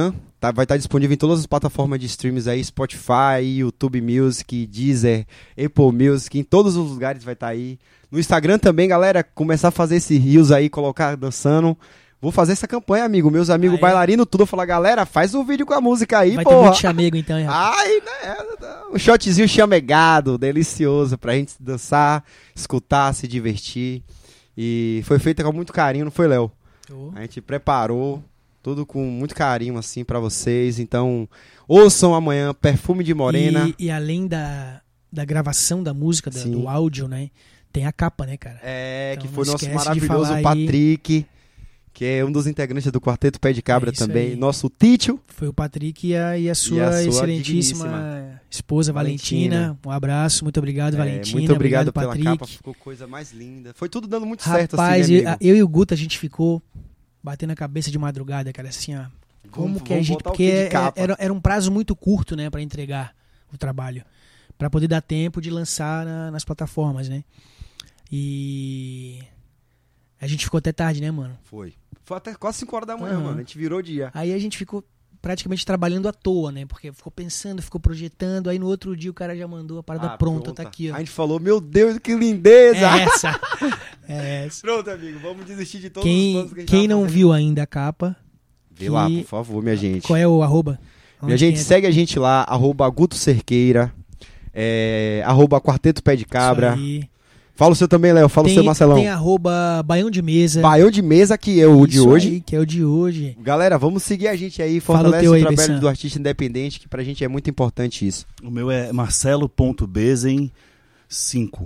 vai estar disponível em todas as plataformas de streams aí, Spotify, YouTube Music, Deezer, Apple Music, em todos os lugares vai estar aí. No Instagram também, galera, começar a fazer esse reels aí, colocar dançando. Vou fazer essa campanha, amigo. Meus amigos bailarinos, tudo. Eu falar, galera, faz um vídeo com a música aí, Vai porra. ter muito chamego, então, hein, rapaz? Ai, né? Um shotzinho chamegado, delicioso, pra gente dançar, escutar, se divertir. E foi feita com muito carinho, não foi, Léo? A gente preparou tudo com muito carinho, assim, pra vocês. Então, ouçam amanhã Perfume de Morena. E além da gravação da música, do áudio, né? Tem a capa, né, cara? É, então, que foi nosso maravilhoso Patrick, que é um dos integrantes do Quarteto Pé de Cabra também. Aí. Nosso Títio. Foi o Patrick e a sua excelentíssima esposa, Valentina. Um abraço, muito obrigado, Valentina. Muito obrigado pela Patrick. Capa, ficou coisa mais linda. Foi tudo dando muito certo, assim, né, amigo? Eu e o Guto, a gente ficou batendo a cabeça de madrugada, cara, assim, ó. Como que a gente... Porque era um prazo muito curto, né, pra entregar o trabalho. Pra poder dar tempo de lançar nas plataformas, né? E... a gente ficou até tarde, né, mano? Foi até quase 5 horas da manhã, mano. A gente virou o dia. Aí a gente ficou praticamente trabalhando à toa, né? Porque ficou pensando, ficou projetando. Aí no outro dia o cara já mandou a parada pronta, tá aqui, ó. A gente falou, meu Deus, que lindeza! É essa. Pronto, amigo, vamos desistir de todos os planos que a gente Quem não viu ainda a capa... Vê lá, por favor, minha gente. Qual é o arroba? Minha gente, segue a gente lá, arroba Guto Cerqueira, arroba Quarteto Pé de Cabra. Isso aí. Fala o seu também, Léo. Fala o seu, Marcelão. Tem arroba Baião de Mesa. Baião de Mesa, que é o de hoje. Aí, que é o de hoje. Galera, vamos seguir a gente aí. Fortalece o trabalho do artista independente, que pra gente é muito importante isso. O meu é marcelo.besen5.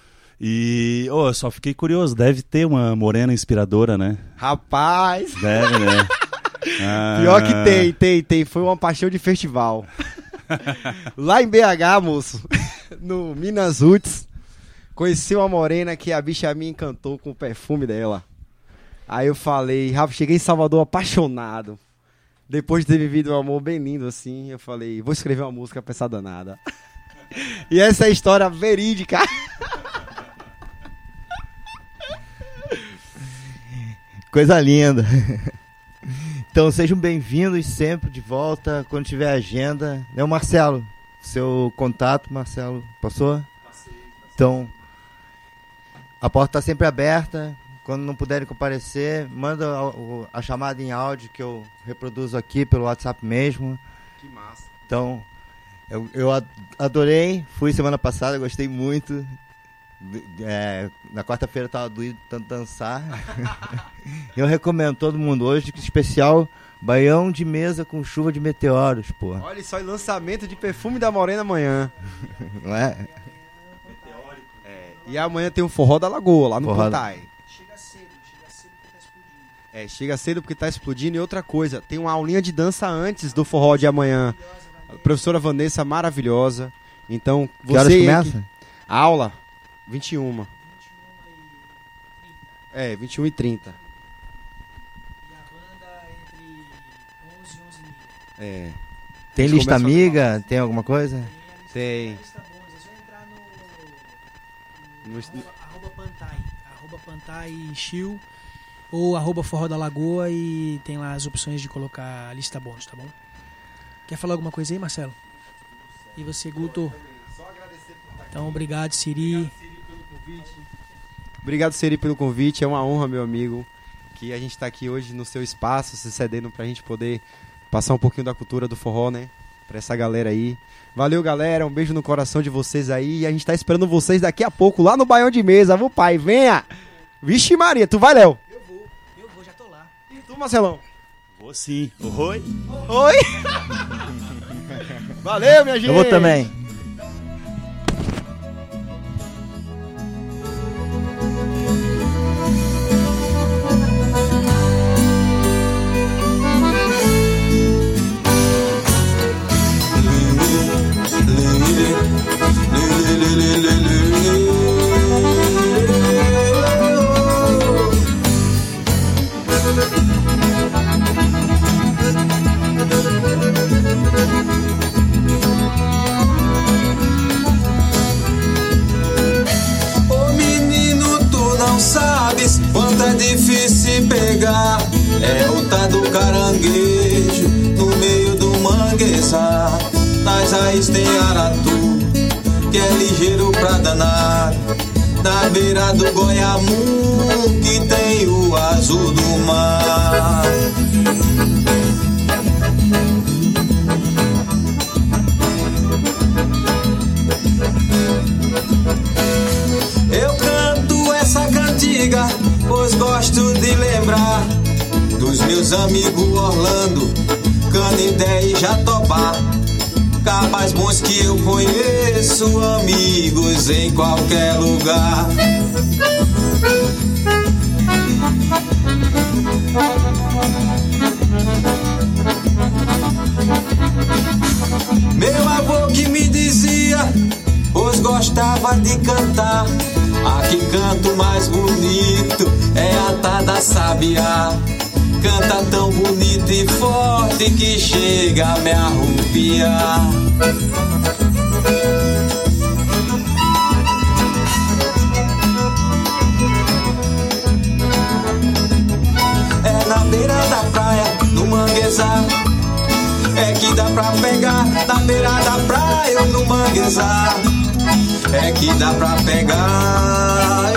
E eu só fiquei curioso. Deve ter uma morena inspiradora, né? Rapaz! Deve, né? Pior que tem. Foi uma paixão de festival. Lá em BH, moço. No Minas Roots. Conheci uma morena que a bicha me encantou com o perfume dela. Aí eu falei, Rafa, cheguei em Salvador apaixonado. Depois de ter vivido um amor bem lindo assim, eu falei, vou escrever uma música pra essa danada. E essa é a história verídica. Coisa linda. Então sejam bem-vindos sempre de volta, quando tiver agenda. Né, o Marcelo, seu contato, Marcelo, passou? Passei. Então... a porta está sempre aberta. Quando não puderem comparecer, manda a chamada em áudio que eu reproduzo aqui pelo WhatsApp mesmo. Que massa. Então, eu adorei. Fui semana passada, gostei muito. Na quarta-feira eu estava doído tanto dançar. Eu recomendo todo mundo hoje, especial Baião de Mesa com chuva de meteoros, pô. Olha só, lançamento de Perfume da Morena amanhã. Não é? E amanhã tem o Forró da Lagoa, lá no Forró Pantai. Chega cedo porque tá explodindo. Chega cedo porque tá explodindo. E outra coisa, tem uma aulinha de dança antes do Forró de amanhã. A professora Vanessa, maravilhosa. Então, você... Que horas começa? A aula, 21. 21h30. E a banda entre 11 e 11h30. Tem lista amiga? Tem alguma coisa? Tem. Arroba Pantai Chill ou arroba Forró da Lagoa e tem lá as opções de colocar a lista bônus, tá bom? Quer falar alguma coisa aí, Marcelo? E você, Guto? Então, obrigado, Siri. Obrigado, Siri, pelo convite. É uma honra, meu amigo, que a gente tá aqui hoje no seu espaço, se cedendo pra gente poder passar um pouquinho da cultura do forró, né? Pra essa galera aí. Valeu, galera. Um beijo no coração de vocês aí. E a gente tá esperando vocês daqui a pouco lá no Baião de Mesa. Viu, pai? Venha! Vixe Maria, tu vai, Léo? Eu vou, já tô lá. E tu, Marcelão? Vou sim. Oi. Oi! Valeu, minha gente! Eu vou também. mais tem Aratu, que é ligeiro pra danar. Na beira do Goiamum, que tem o azul do mar. Eu canto essa cantiga, pois gosto de lembrar dos meus amigos Orlando, Canidé e Jatobá. Cabais bons que eu conheço, amigos em qualquer lugar. Meu avô que me dizia, pois gostava de cantar, aqui canto mais bonito é a Tada Sabiá. Canta tão bonito e forte que chega a me arrupiar. É na beira da praia, no manguezal, é que dá pra pegar. Na beira da praia ou no manguezal, é que dá pra pegar.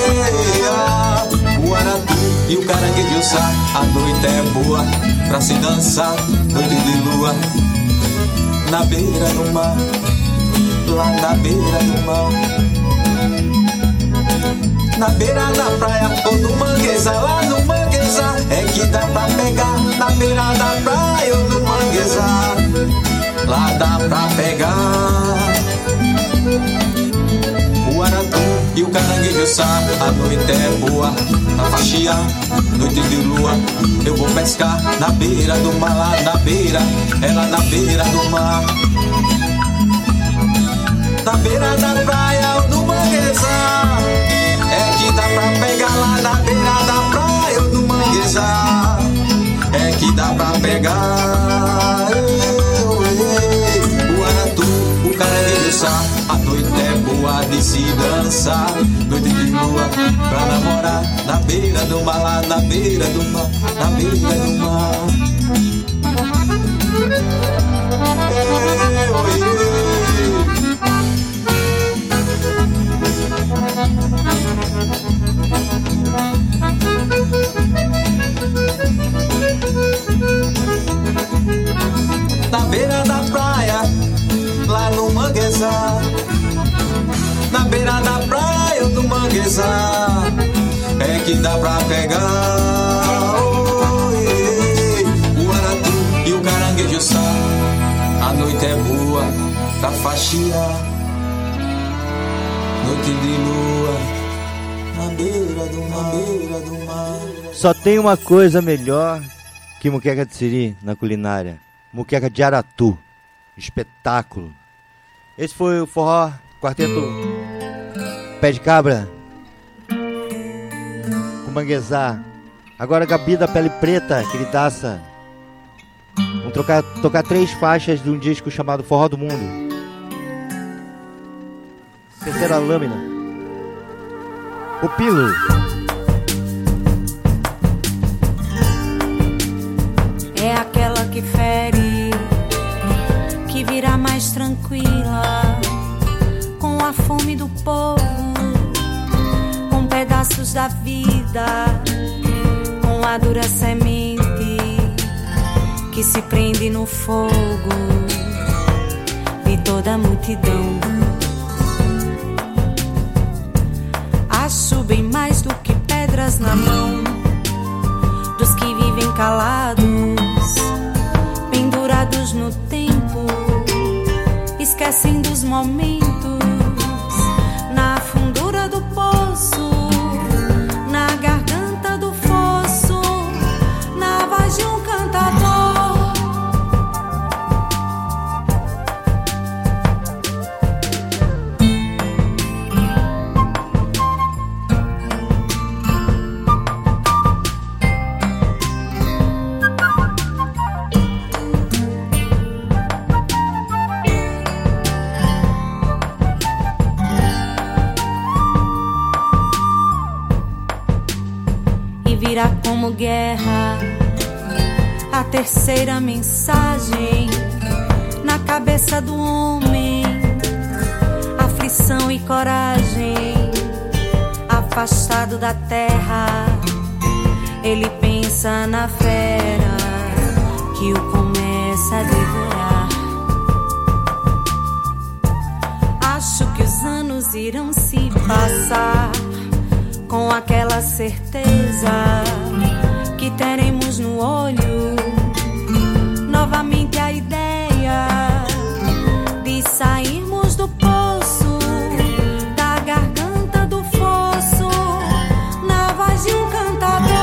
O aratu e o caranguejo sá, a noite é boa pra se dançar, noite de lua. Na beira do mar, lá na beira do mar. Na beira da praia ou no manguezal, lá no manguezal, é que dá pra pegar. Na beira da praia ou no manguezal, lá dá pra pegar. O aratu e o caranguejo sá, a noite é boa pra faxiar, noite de lua. Eu vou pescar na beira do mar, lá na beira, é lá na beira do mar. Na beira da praia ou no manguezal, é que dá pra pegar. Lá na beira da praia ou no manguezal, é que dá pra pegar. O aratu, o caranguejo sá, a noite é boa de se dançar, noite de lua pra namorar. Na beira do mar, lá na beira do mar, na beira do mar. Na beira da praia, lá no manguezal, na beira da praia ou do manguezal, é que dá pra pegar. O aratu e o caranguejo sá, a noite é boa pra faxiar, noite de lua, na beira do mar, beira do mar. Só tem uma coisa melhor que muqueca de siri na culinária: muqueca de aratu. Espetáculo. Esse foi o forró quarteto Pé de Cabra com manguezá. Agora Gabi da Pele Preta, queridaça. Vamos tocar 3 faixas de um disco chamado Forró do Mundo. Terceira lâmina. Pupilo. É aquela que fere, que virá mais tranquila, com a fome do povo, com pedaços da vida, com a dura semente que se prende no fogo de toda a multidão. Acho bem mais do que pedras na mão dos que vivem calados, pendurados no tempo, esquecem dos momentos, na fundura do poço, na garganta do fosso, na voz de um cantador. Virá como guerra a terceira mensagem na cabeça do homem, aflição e coragem. Afastado da terra, ele pensa na fera que o começa a devorar. Acho que os anos irão se passar com aquela certeza que teremos no olho novamente a ideia de sairmos do poço, da garganta do fosso, na voz de um cantador.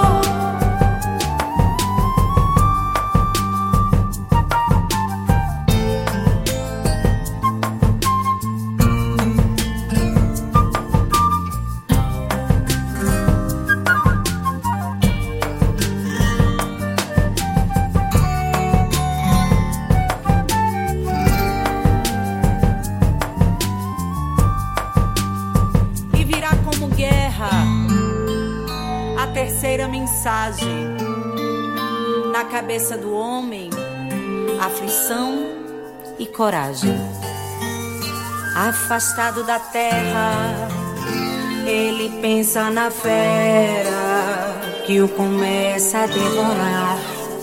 Terceira mensagem: na cabeça do homem, aflição e coragem. Afastado da terra, ele pensa na fera que o começa a devorar.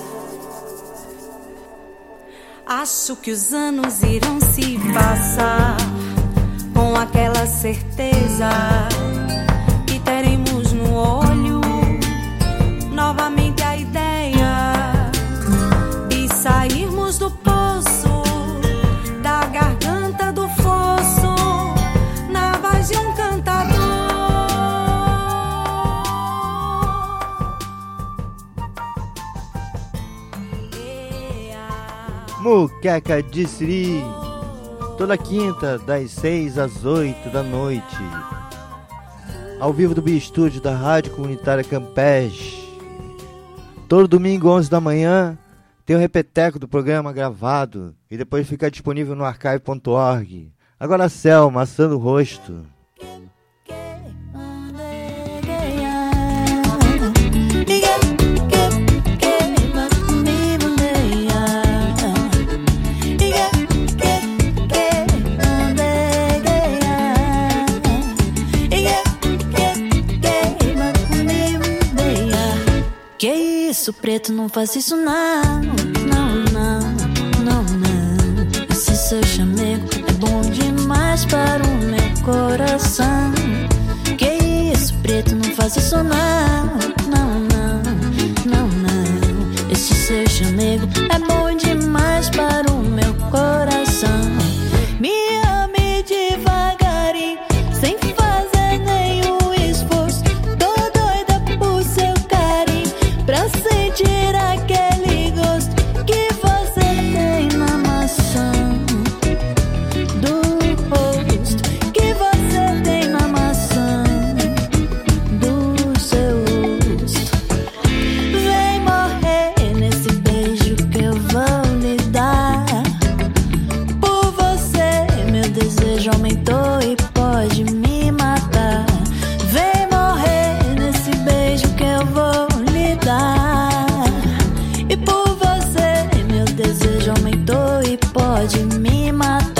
Acho que os anos irão se passar com aquela certeza que teremos no olho novamente a ideia de sairmos do poço, da garganta do fosso, na voz de um cantador. Muqueca de Siri, toda quinta das 6 às 8 da noite, ao vivo do Bi-Estúdio da Rádio Comunitária Campeche. Todo domingo, 11 da manhã, tem o repeteco do programa gravado e depois fica disponível no archive.org. Agora, Selma, assando o rosto. Isso, preto, não faz isso não, não, não, não, não. Esse seu chamego é bom demais para o meu coração. Que isso, preto, não faz isso não, não, não, não, não. Esse seu chamego é bom demais para o meu coração. Me ame devagarinho, sem fazer nenhum esforço. Tô doida por seu carinho, pra sentir aquele gosto que você tem na maçã do rosto, que você tem na maçã do seu rosto. Vem morrer nesse beijo que eu vou lhe dar. Por você meu desejo aumentou e pode me matar. Vem morrer nesse beijo que eu vou lhe dar. E por você meu desejo aumentou e pode me matar.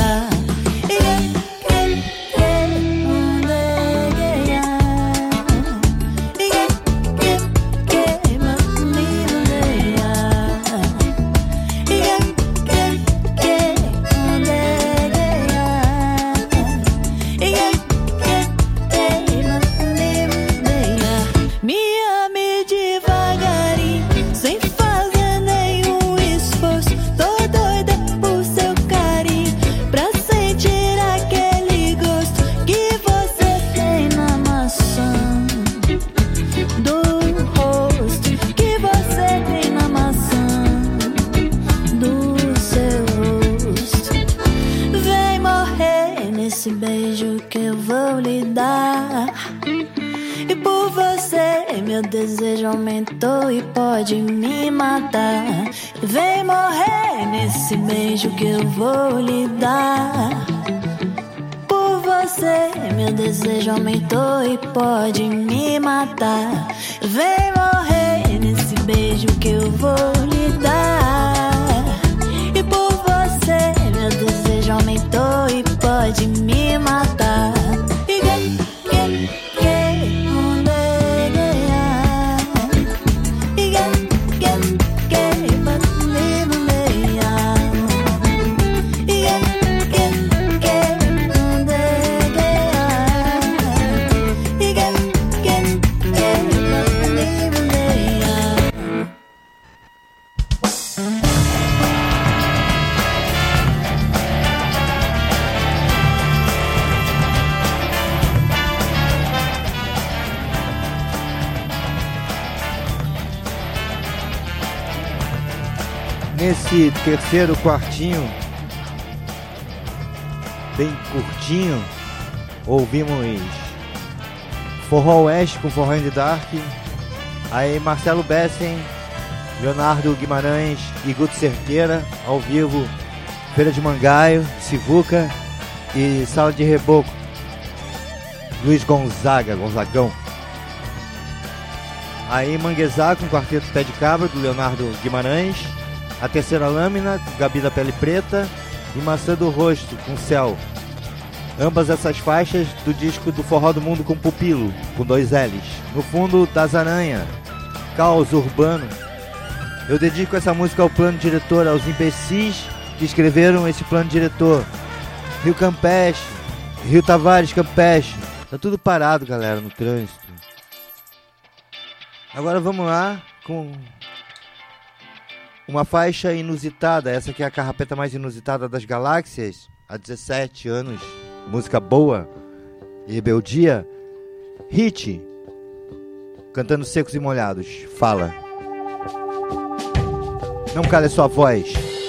Me ame devagarinho, sem fazer nenhum esforço. Tô doida por seu carinho, pra sentir aquele gosto que você tem na maçã do rosto, que você tem na maçã do seu rosto. Vem morrer nesse beijo que eu vou lhe dar. E por você meu desejo aumentou e pode me matar. Vem morrer nesse beijo que eu vou lhe dar. Por você meu desejo aumentou e pode me matar. Vem morrer nesse beijo que eu vou lhe dar. E por você Nesse terceiro quartinho, bem curtinho, ouvimos Forró Oeste com Forró in the Dark. Aí Marcelo Bessen, Leonardo Guimarães e Guto Cerqueira, ao vivo, Feira de Mangaio, Sivuca e Sala de Reboco, Luiz Gonzagão. Aí Manguezá com Quarteto Pé de Cabra, do Leonardo Guimarães. A Terceira Lâmina, com Gabi da Pele Preta. E Maçã do Rosto, com Céu. Ambas essas faixas do disco do Forró do Mundo com Pupilo, com 2 L's. No fundo, Das Aranha, Caos Urbano. Eu dedico essa música ao plano diretor, aos imbecis que escreveram esse plano diretor. Rio Campeche, Rio Tavares Campeche. Tá tudo parado, galera, no trânsito. Agora vamos lá com uma faixa inusitada. Essa aqui é a carrapeta mais inusitada das galáxias. Há 17 anos. Música boa e rebeldia. Hit. Cantando Secos e Molhados. Fala. Não cale a sua voz.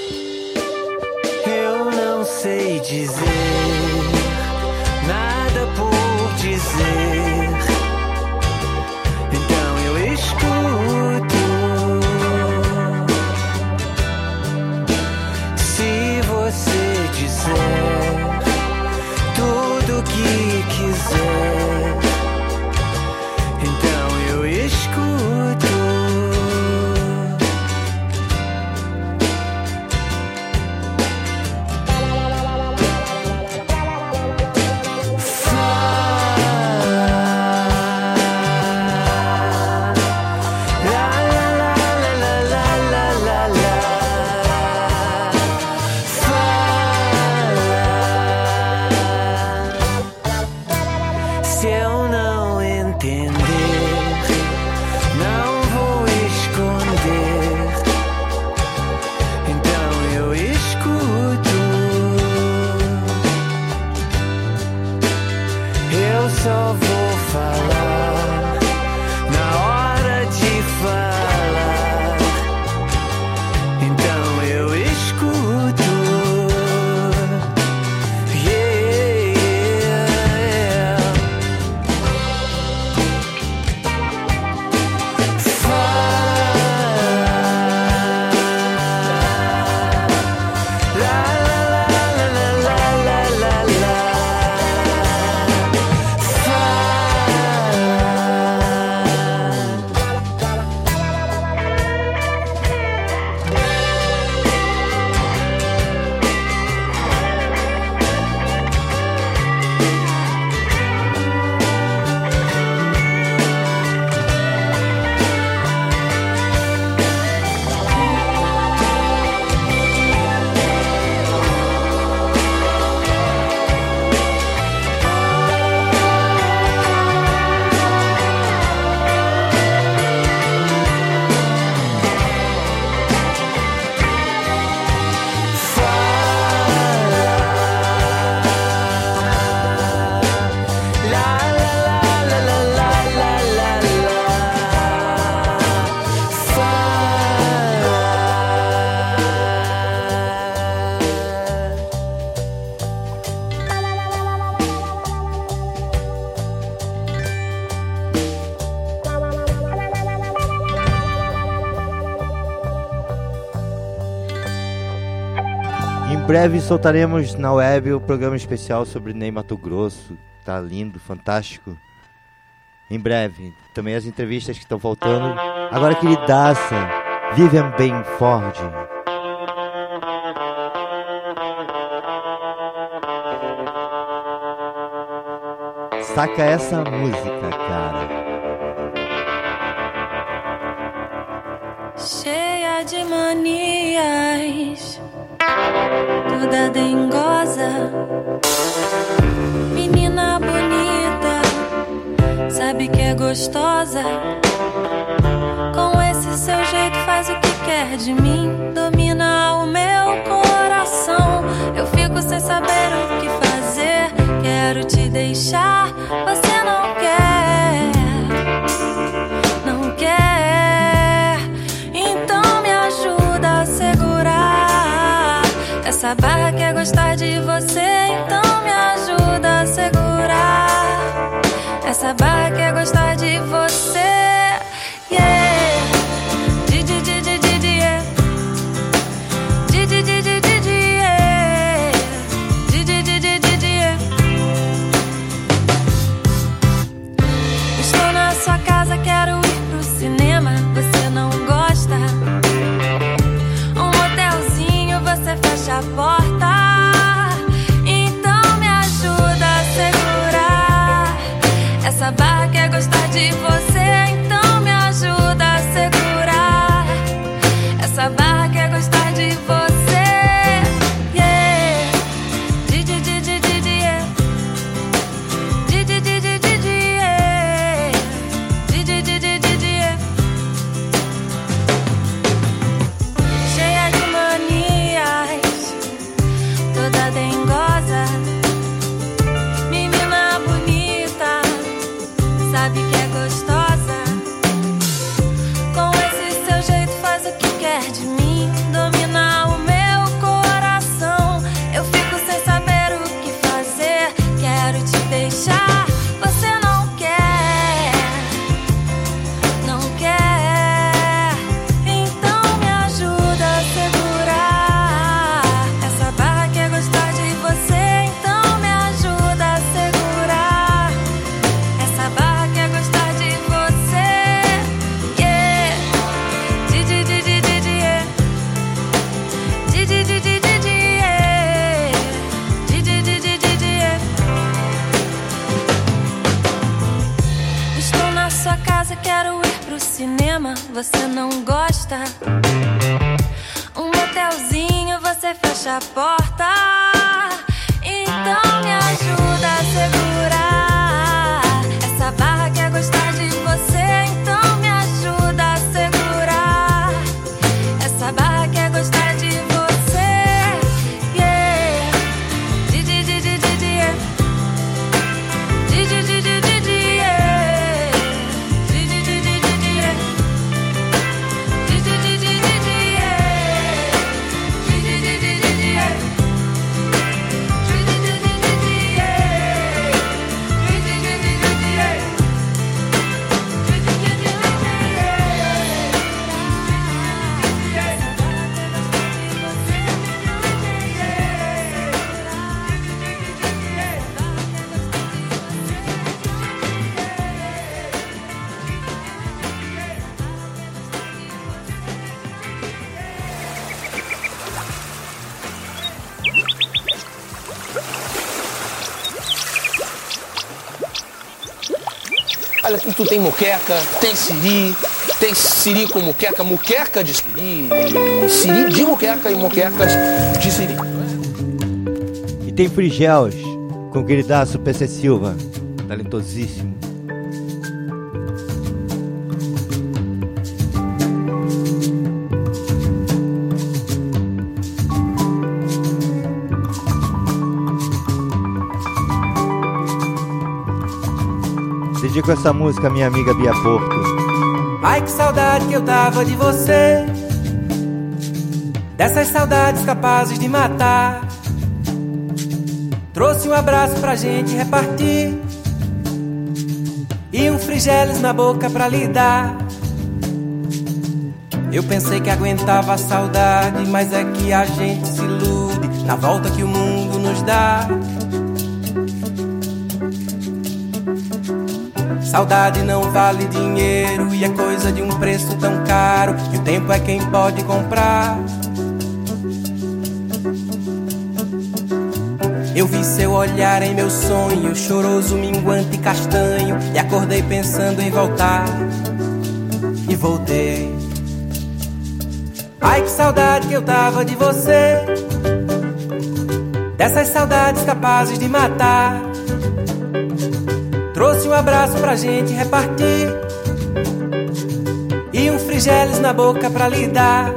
Eu não sei dizer nada por dizer, então eu escuto. Se você disser tudo que quiser, então eu escuto. Em breve soltaremos na web o programa especial sobre Ney Matogrosso. Tá lindo, fantástico. Em breve. Também as entrevistas que estão faltando. Agora, queridaça, Vivian Benford. Saca essa música, cara. Cheia de manias, toda dengosa, menina bonita, sabe que é gostosa. Com esse seu jeito faz o que quer de mim, domina o meu coração. Eu fico sem saber o que fazer, quero te deixar, você não quer, não quer. Então me ajuda a segurar Essa barra quer gostar de você, então me ajuda a segurar. Essa barra quer gostar de você, yeah. Estou na sua casa, quero ir pro cinema, você não gosta? Um motelzinho, você fecha a porta. Então me ajuda a segurar. Essa barra quer gostar de você, então me ajuda a segurar. Essa barra quer gostar de você, yeah. Cheia de manias, toda dengosa, menina bonita, sabe que é gostosa. Com esse seu jeito faz o que quer de mim, domina o meu coração. Eu fico sem saber o que fazer, quero te deixar, você não quer, não quer. Então me ajuda a segurar. Essa barra quer gostar de você, então me ajuda a segurar. Essa barra quer gostar de você, yeah. Estou na sua casa, quero ir pro cinema, você não gosta? Um motelzinho, você fecha a porta. Então me ajuda a segurar. Essa barra quer gostar de você, então me ajuda a segurar. Essa barra quer gostar de você, yeah. Olha, aqui tu tem moqueca, tem siri com moqueca, moqueca de siri, siri de moqueca e moquecas de siri. E tem frigels com o queridaço PC Silva, talentosíssimo. Dedico essa música à minha amiga Bia Porto. Ai, que saudade que eu tava de você, dessas saudades capazes de matar. Trouxe um abraço pra gente repartir e um frigeles na boca pra lhe dar. Eu pensei que aguentava a saudade, mas é que a gente se ilude na volta que o mundo nos dá. Saudade não vale dinheiro e é coisa de um preço tão caro, e o tempo é quem pode comprar. Eu vi seu olhar em meu sonho, choroso, minguante e castanho, e acordei pensando em voltar, e voltei. Ai, que saudade que eu tava de você, dessas saudades capazes de matar. Trouxe um abraço pra gente repartir e um frigeles na boca pra lhe dar.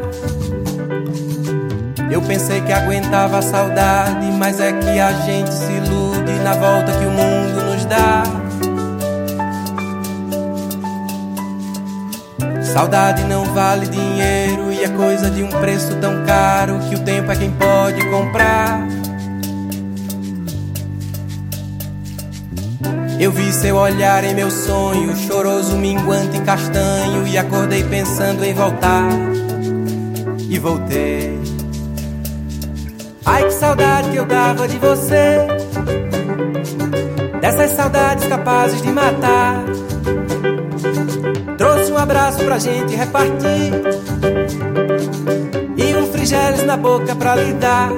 Eu pensei que aguentava a saudade, mas é que a gente se ilude na volta que o mundo nos dá. Saudade não vale dinheiro e é coisa de um preço tão caro que o tempo é quem pode comprar. Eu vi seu olhar em meu sonho, choroso, minguante e castanho, e acordei pensando em voltar, e voltei. Ai, que saudade que eu dava de você, dessas saudades capazes de matar. Trouxe um abraço pra gente repartir e um frigeles na boca pra lhe dar.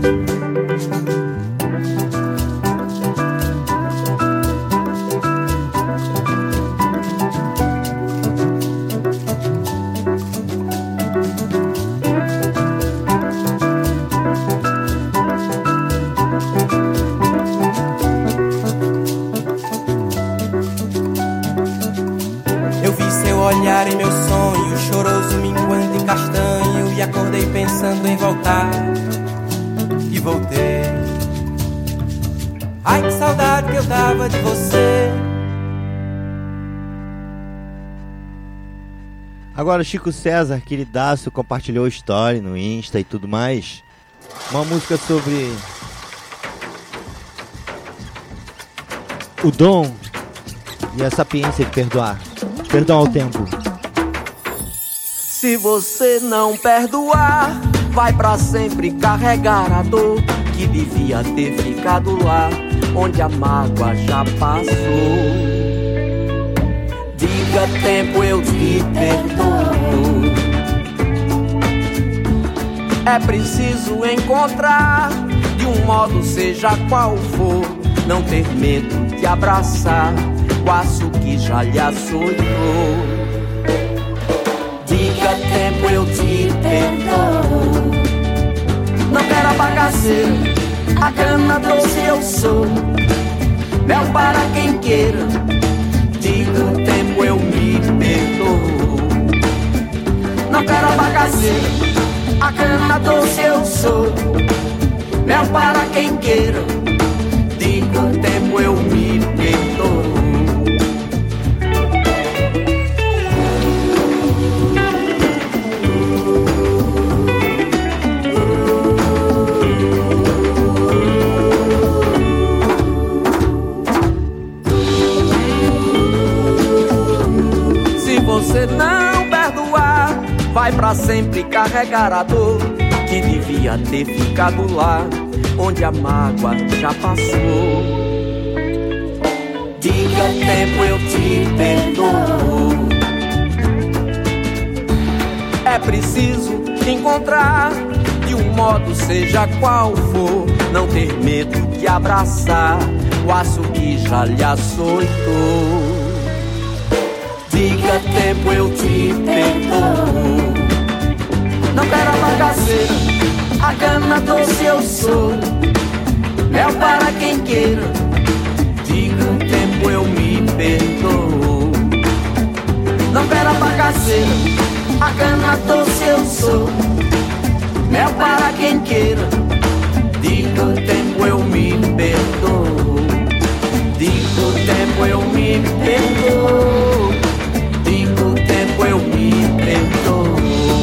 Olhar em meu sonho, choroso, minguante e castanho, e acordei pensando em voltar, e voltei. Ai, que saudade que eu dava de você. Agora o Chico César, queridaço, compartilhou story no Insta e tudo mais. Uma música sobre o dom e a sapiência de perdoar. Perdão ao tempo. Se você não perdoar, vai pra sempre carregar a dor que devia ter ficado lá, onde a mágoa já passou. Diga tempo, eu te perdoo. É preciso encontrar, de um modo seja qual for, não ter medo de abraçar o aço que já lhe açoitou. Diga tempo, eu te perdoo. Não quero a bagaceira, a cana doce eu sou, mel para quem queira. Diga tempo, eu me perdoo. Não quero a bagaceira, a cana doce eu sou, mel para quem queira. Diga tempo, eu me perdoo. Se não perdoar, vai pra sempre carregar a dor que devia ter ficado lá, onde a mágoa já passou. Diga tempo, eu te perdoo. É preciso encontrar, de um modo seja qual for, não ter medo de abraçar o aço que já lhe açoitou. Diga tempo, eu te perdoo. Não quero a bagaceira, a cana doce eu sou, mel para quem queira. Diga tempo, eu me perdoo. Não quero a bagaceira, a cana doce eu sou, mel para quem queira. Diga tempo, eu me perdoo. Diga tempo, eu me perdoo. Digo tempo, eu me perdoo.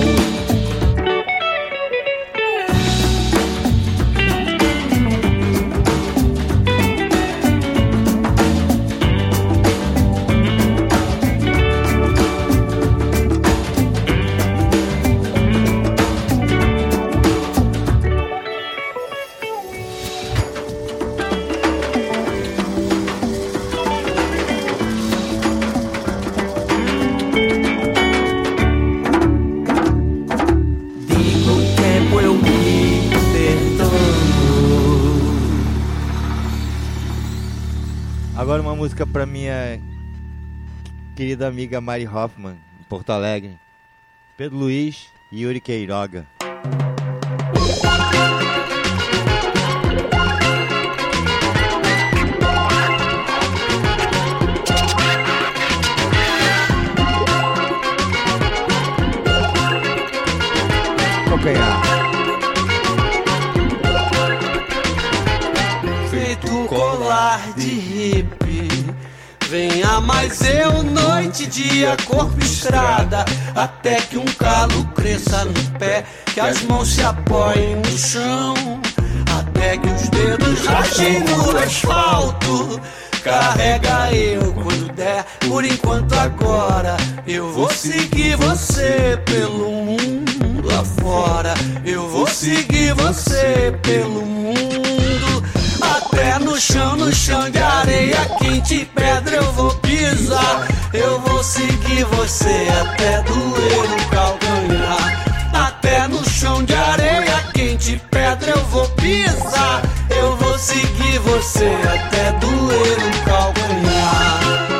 Agora uma música pra minha querida amiga Mari Hoffman, em Porto Alegre. Pedro Luiz e Yuri Queiroga. Calcanhar. Feito colar de hippie, Venha mais eu, noite e dia, corpo estrada, até que um calo cresça no pé, que as mãos se apoiem no chão, até que os dedos rachem no asfalto. Carrega eu quando der, por enquanto agora eu vou seguir você pelo mundo afora. Eu vou seguir você pelo mundo, até no chão de areia quente, pedra eu vou pisar. Eu vou seguir você até doer o calcanhar. Até no chão de areia quente, pedra eu vou pisar. Eu vou seguir você até doer o calcanhar.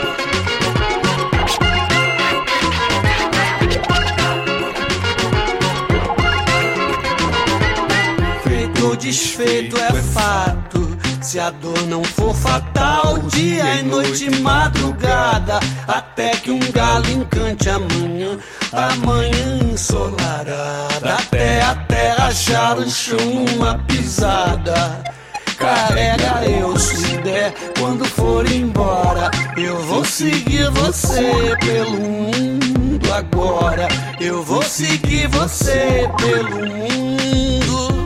Feito ou desfeito é fato, se a dor não for fatal, dia e noite e madrugada, até que um galo encante amanhã, amanhã ensolarada, até a terra achar o chão numa pisada. Carrega eu se der, quando for embora, eu vou seguir você pelo mundo agora. Eu vou seguir você pelo mundo,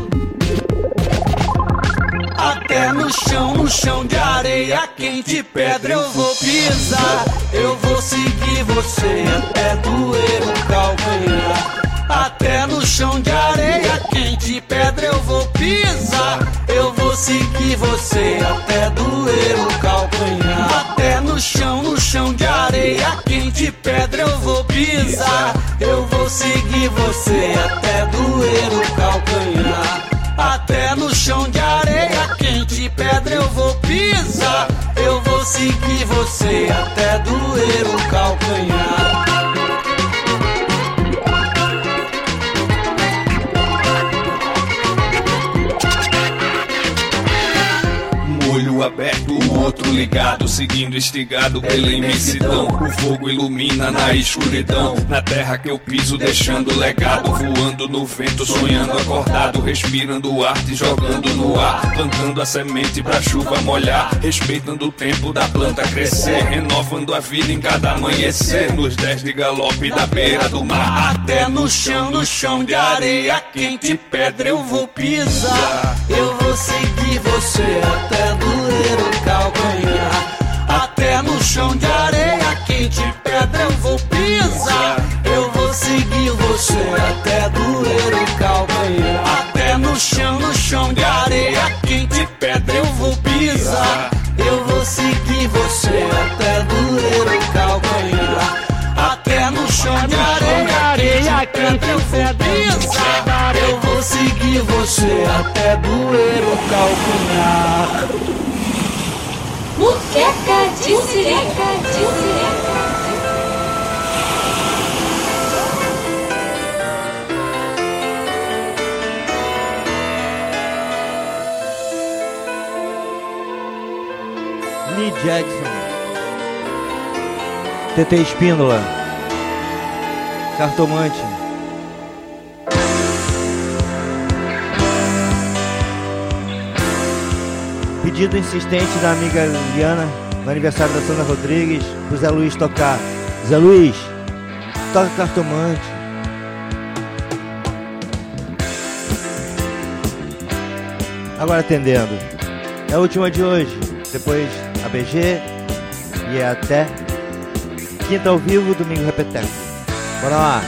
até no chão de areia quente, pedra eu vou pisar. Eu vou seguir você até doer o calcanhar. Até no chão de areia quente, pedra eu vou pisar. Eu vou seguir você até doer o calcanhar. Até no chão de areia quente, pedra eu vou pisar. Eu vou seguir você até doer o calcanhar. Até no chão de areia quente, pedra eu vou pisar. Eu vou seguir você até doer o calcanhar. Olho aberto, o outro ligado, seguindo instigado pela imensidão. O fogo ilumina na escuridão, na terra que eu piso deixando legado. Voando no vento, sonhando acordado, respirando o ar, te jogando no ar. Plantando a semente pra chuva molhar, respeitando o tempo da planta crescer, renovando a vida em cada amanhecer, nos 10 de galope da beira do mar. Até no chão de areia quente, pedra eu vou pisar. Eu vou seguir você até doer o calcanhar. Até no chão de areia quente, pedra eu vou pisar. Eu vou seguir você até doer o calcanhar. Até no chão de areia quente, pedra eu vou pisar. Eu vou seguir você até doer o calcanhar. Até no chão de areia quente, eu vou pisar. Eu vou seguir você até doer o calcanhar. Muqueca de Sirica, de Sirica. Lee Jackson, TT Espíndola, Cartomante. Pedido insistente da amiga Liana, no aniversário da Sandra Rodrigues, pro Zé Luiz tocar. Zé Luiz, toca Cartomante. Agora atendendo. É a última de hoje, depois a BG e é até quinta ao vivo, domingo repeteco. Bora lá.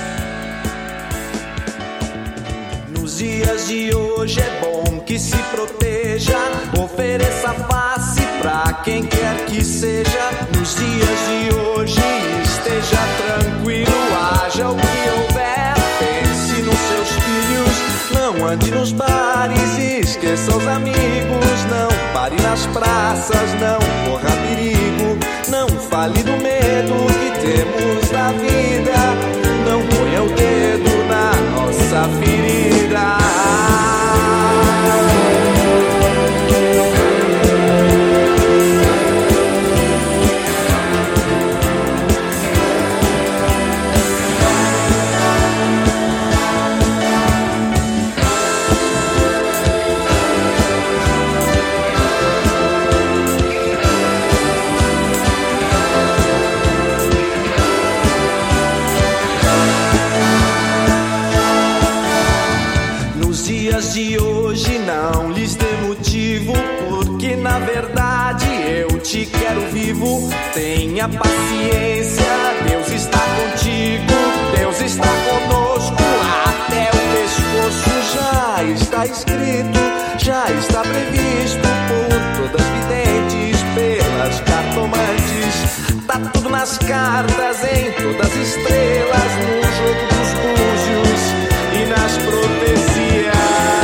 Nos dias de hoje é bom que se proteja, ofereça face pra quem quer que seja. Nos dias de hoje esteja tranquilo, haja o que houver, pense nos seus filhos. Não ande nos bares, esqueça os amigos. Não pare nas praças, não corra perigo. Não fale do medo que temos na vida. Não ponha o dedo na nossa ferida. hoje não lhes dê motivo, porque na verdade eu te quero vivo. Tenha paciência, Deus está contigo, Deus está conosco. Até o pescoço já está escrito, já está previsto por todas as videntes, pelas cartomantes. Tá tudo nas cartas, em todas as estrelas, no jogo dos búzios e nas profecias.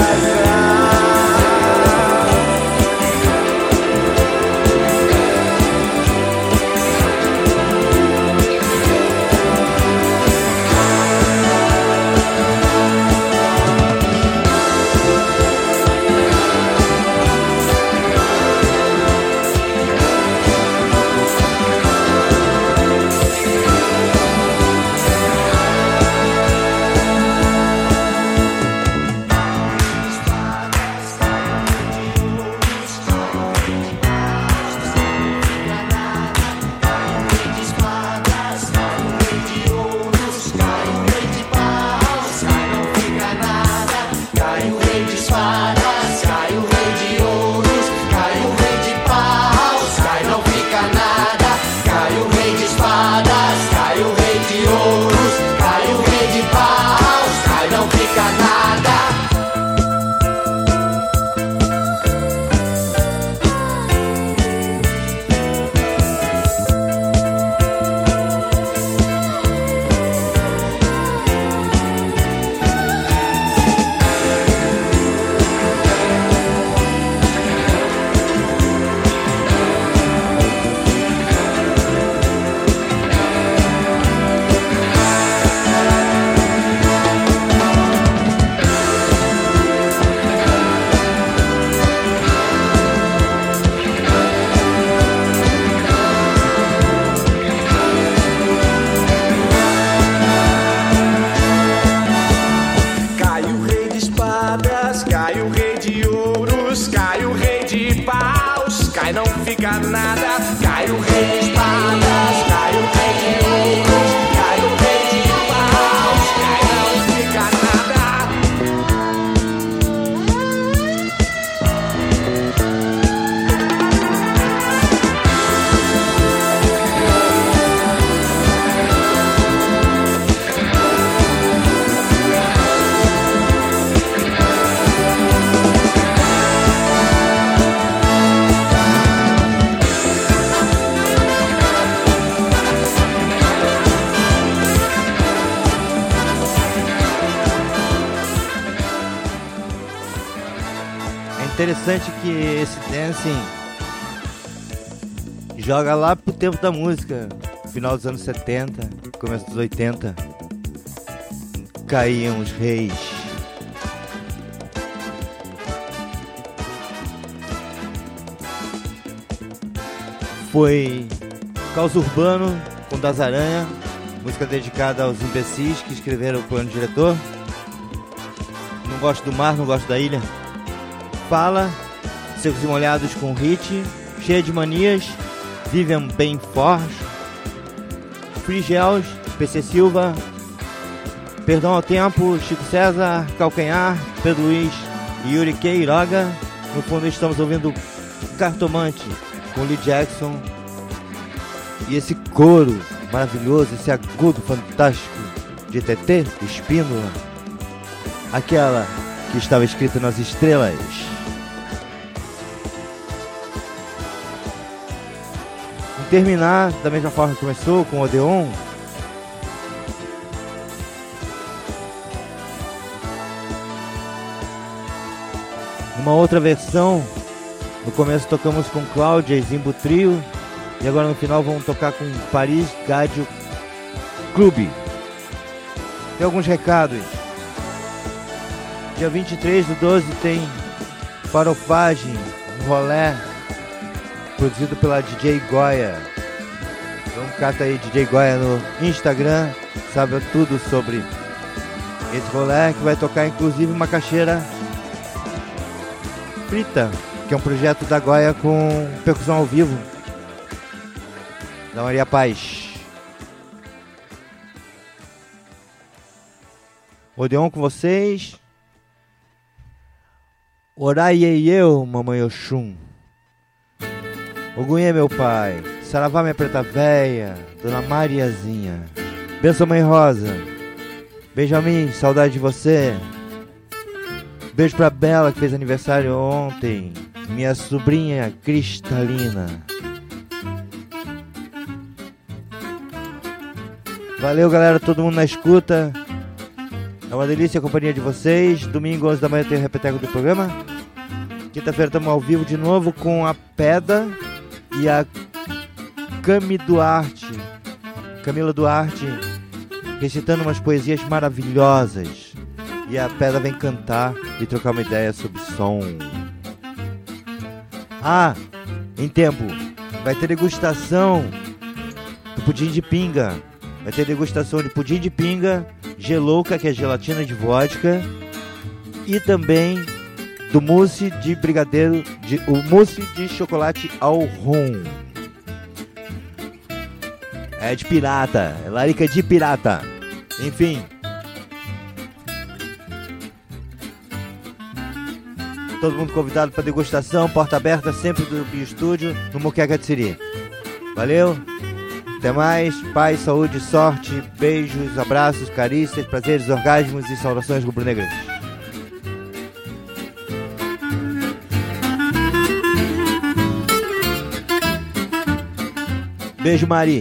Interessante que esse dancing joga lá pro tempo da música, final dos anos 70, começo dos 80. Caíam os reis. Foi Caos Urbano com Das Aranha, música dedicada aos imbecis que escreveram o plano diretor. Não gosto do mar, não gosto da ilha. Fala, Secos e Molhados com Hit, Cheia de Manias, Vivian Bem Forge, Free Gels, PC Silva, Perdão ao Tempo, Chico César, Calcanhar, Pedro Luiz e Yuri Queiroga. No fundo estamos ouvindo Cartomante com Lee Jackson. E esse coro maravilhoso, esse agudo fantástico de TT Espíndola, aquela que estava escrita nas estrelas. Terminar da mesma forma que começou, com o Odeon. Uma outra versão, no começo tocamos com Cláudia e Zimbo Trio, e agora no final vamos tocar com Paris Gadio Clube. Tem alguns recados. Dia 23/12 tem Farofagem, um rolé produzido pela DJ Goya. Então cata aí DJ Goya no Instagram, sabe tudo sobre esse rolê, que vai tocar inclusive uma caixeira frita, que é um projeto da Goya com percussão ao vivo, da Maria Paz. Odeon com vocês. Oraiei mamãe Oxum. Ogunhê, meu pai. Saravá, minha preta véia. Dona Mariazinha. Benção, mãe Rosa. Benjamin, saudade de você. Beijo pra Bela, que fez aniversário ontem. Minha sobrinha Cristalina. Valeu, galera, todo mundo na escuta. É uma delícia a companhia de vocês. Domingo, 11 da manhã, tem o repeteco do programa. Quinta-feira estamos ao vivo de novo com a Peda e a Camila Duarte, recitando umas poesias maravilhosas. E a Peda vem cantar e trocar uma ideia sobre som. Ah, em tempo, vai ter degustação do pudim de pinga. Vai ter degustação de pudim de pinga, gelouca, que é gelatina de vodka, e também do mousse de brigadeiro, o mousse de chocolate ao rum. É de pirata, é larica de pirata. Enfim. Todo mundo convidado para degustação, porta aberta sempre do Bio Estúdio, no Moqueca de Siri. Valeu, até mais, paz, saúde, sorte, beijos, abraços, carícias, prazeres, orgasmos e saudações rubro-negras. Beijo, Mari.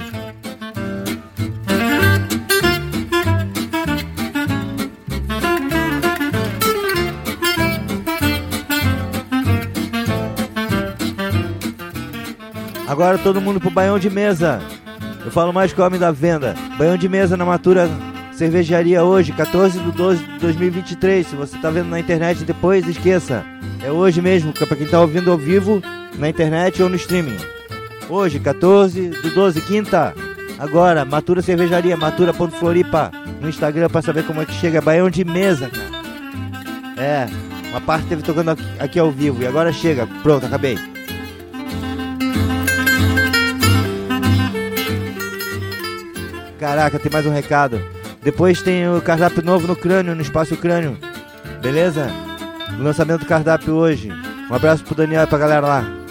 Agora todo mundo pro Baião de Mesa. Eu falo mais que o homem da venda. Baião de Mesa na Matura Cervejaria hoje, 14/12/2023. Se você tá vendo na internet depois, esqueça. É hoje mesmo, pra quem tá ouvindo ao vivo, na internet ou no streaming. Hoje, 14/12, quinta. Agora, Matura Cervejaria, matura.floripa. No Instagram pra saber como é que chega. Baião de Mesa, cara. É, uma parte teve tocando aqui ao vivo. E agora chega. Pronto, acabei. Caraca, tem mais um recado. Depois tem o cardápio novo no Crânio, no Espaço Crânio. Beleza? O lançamento do cardápio hoje. Um abraço pro Daniel e pra galera lá.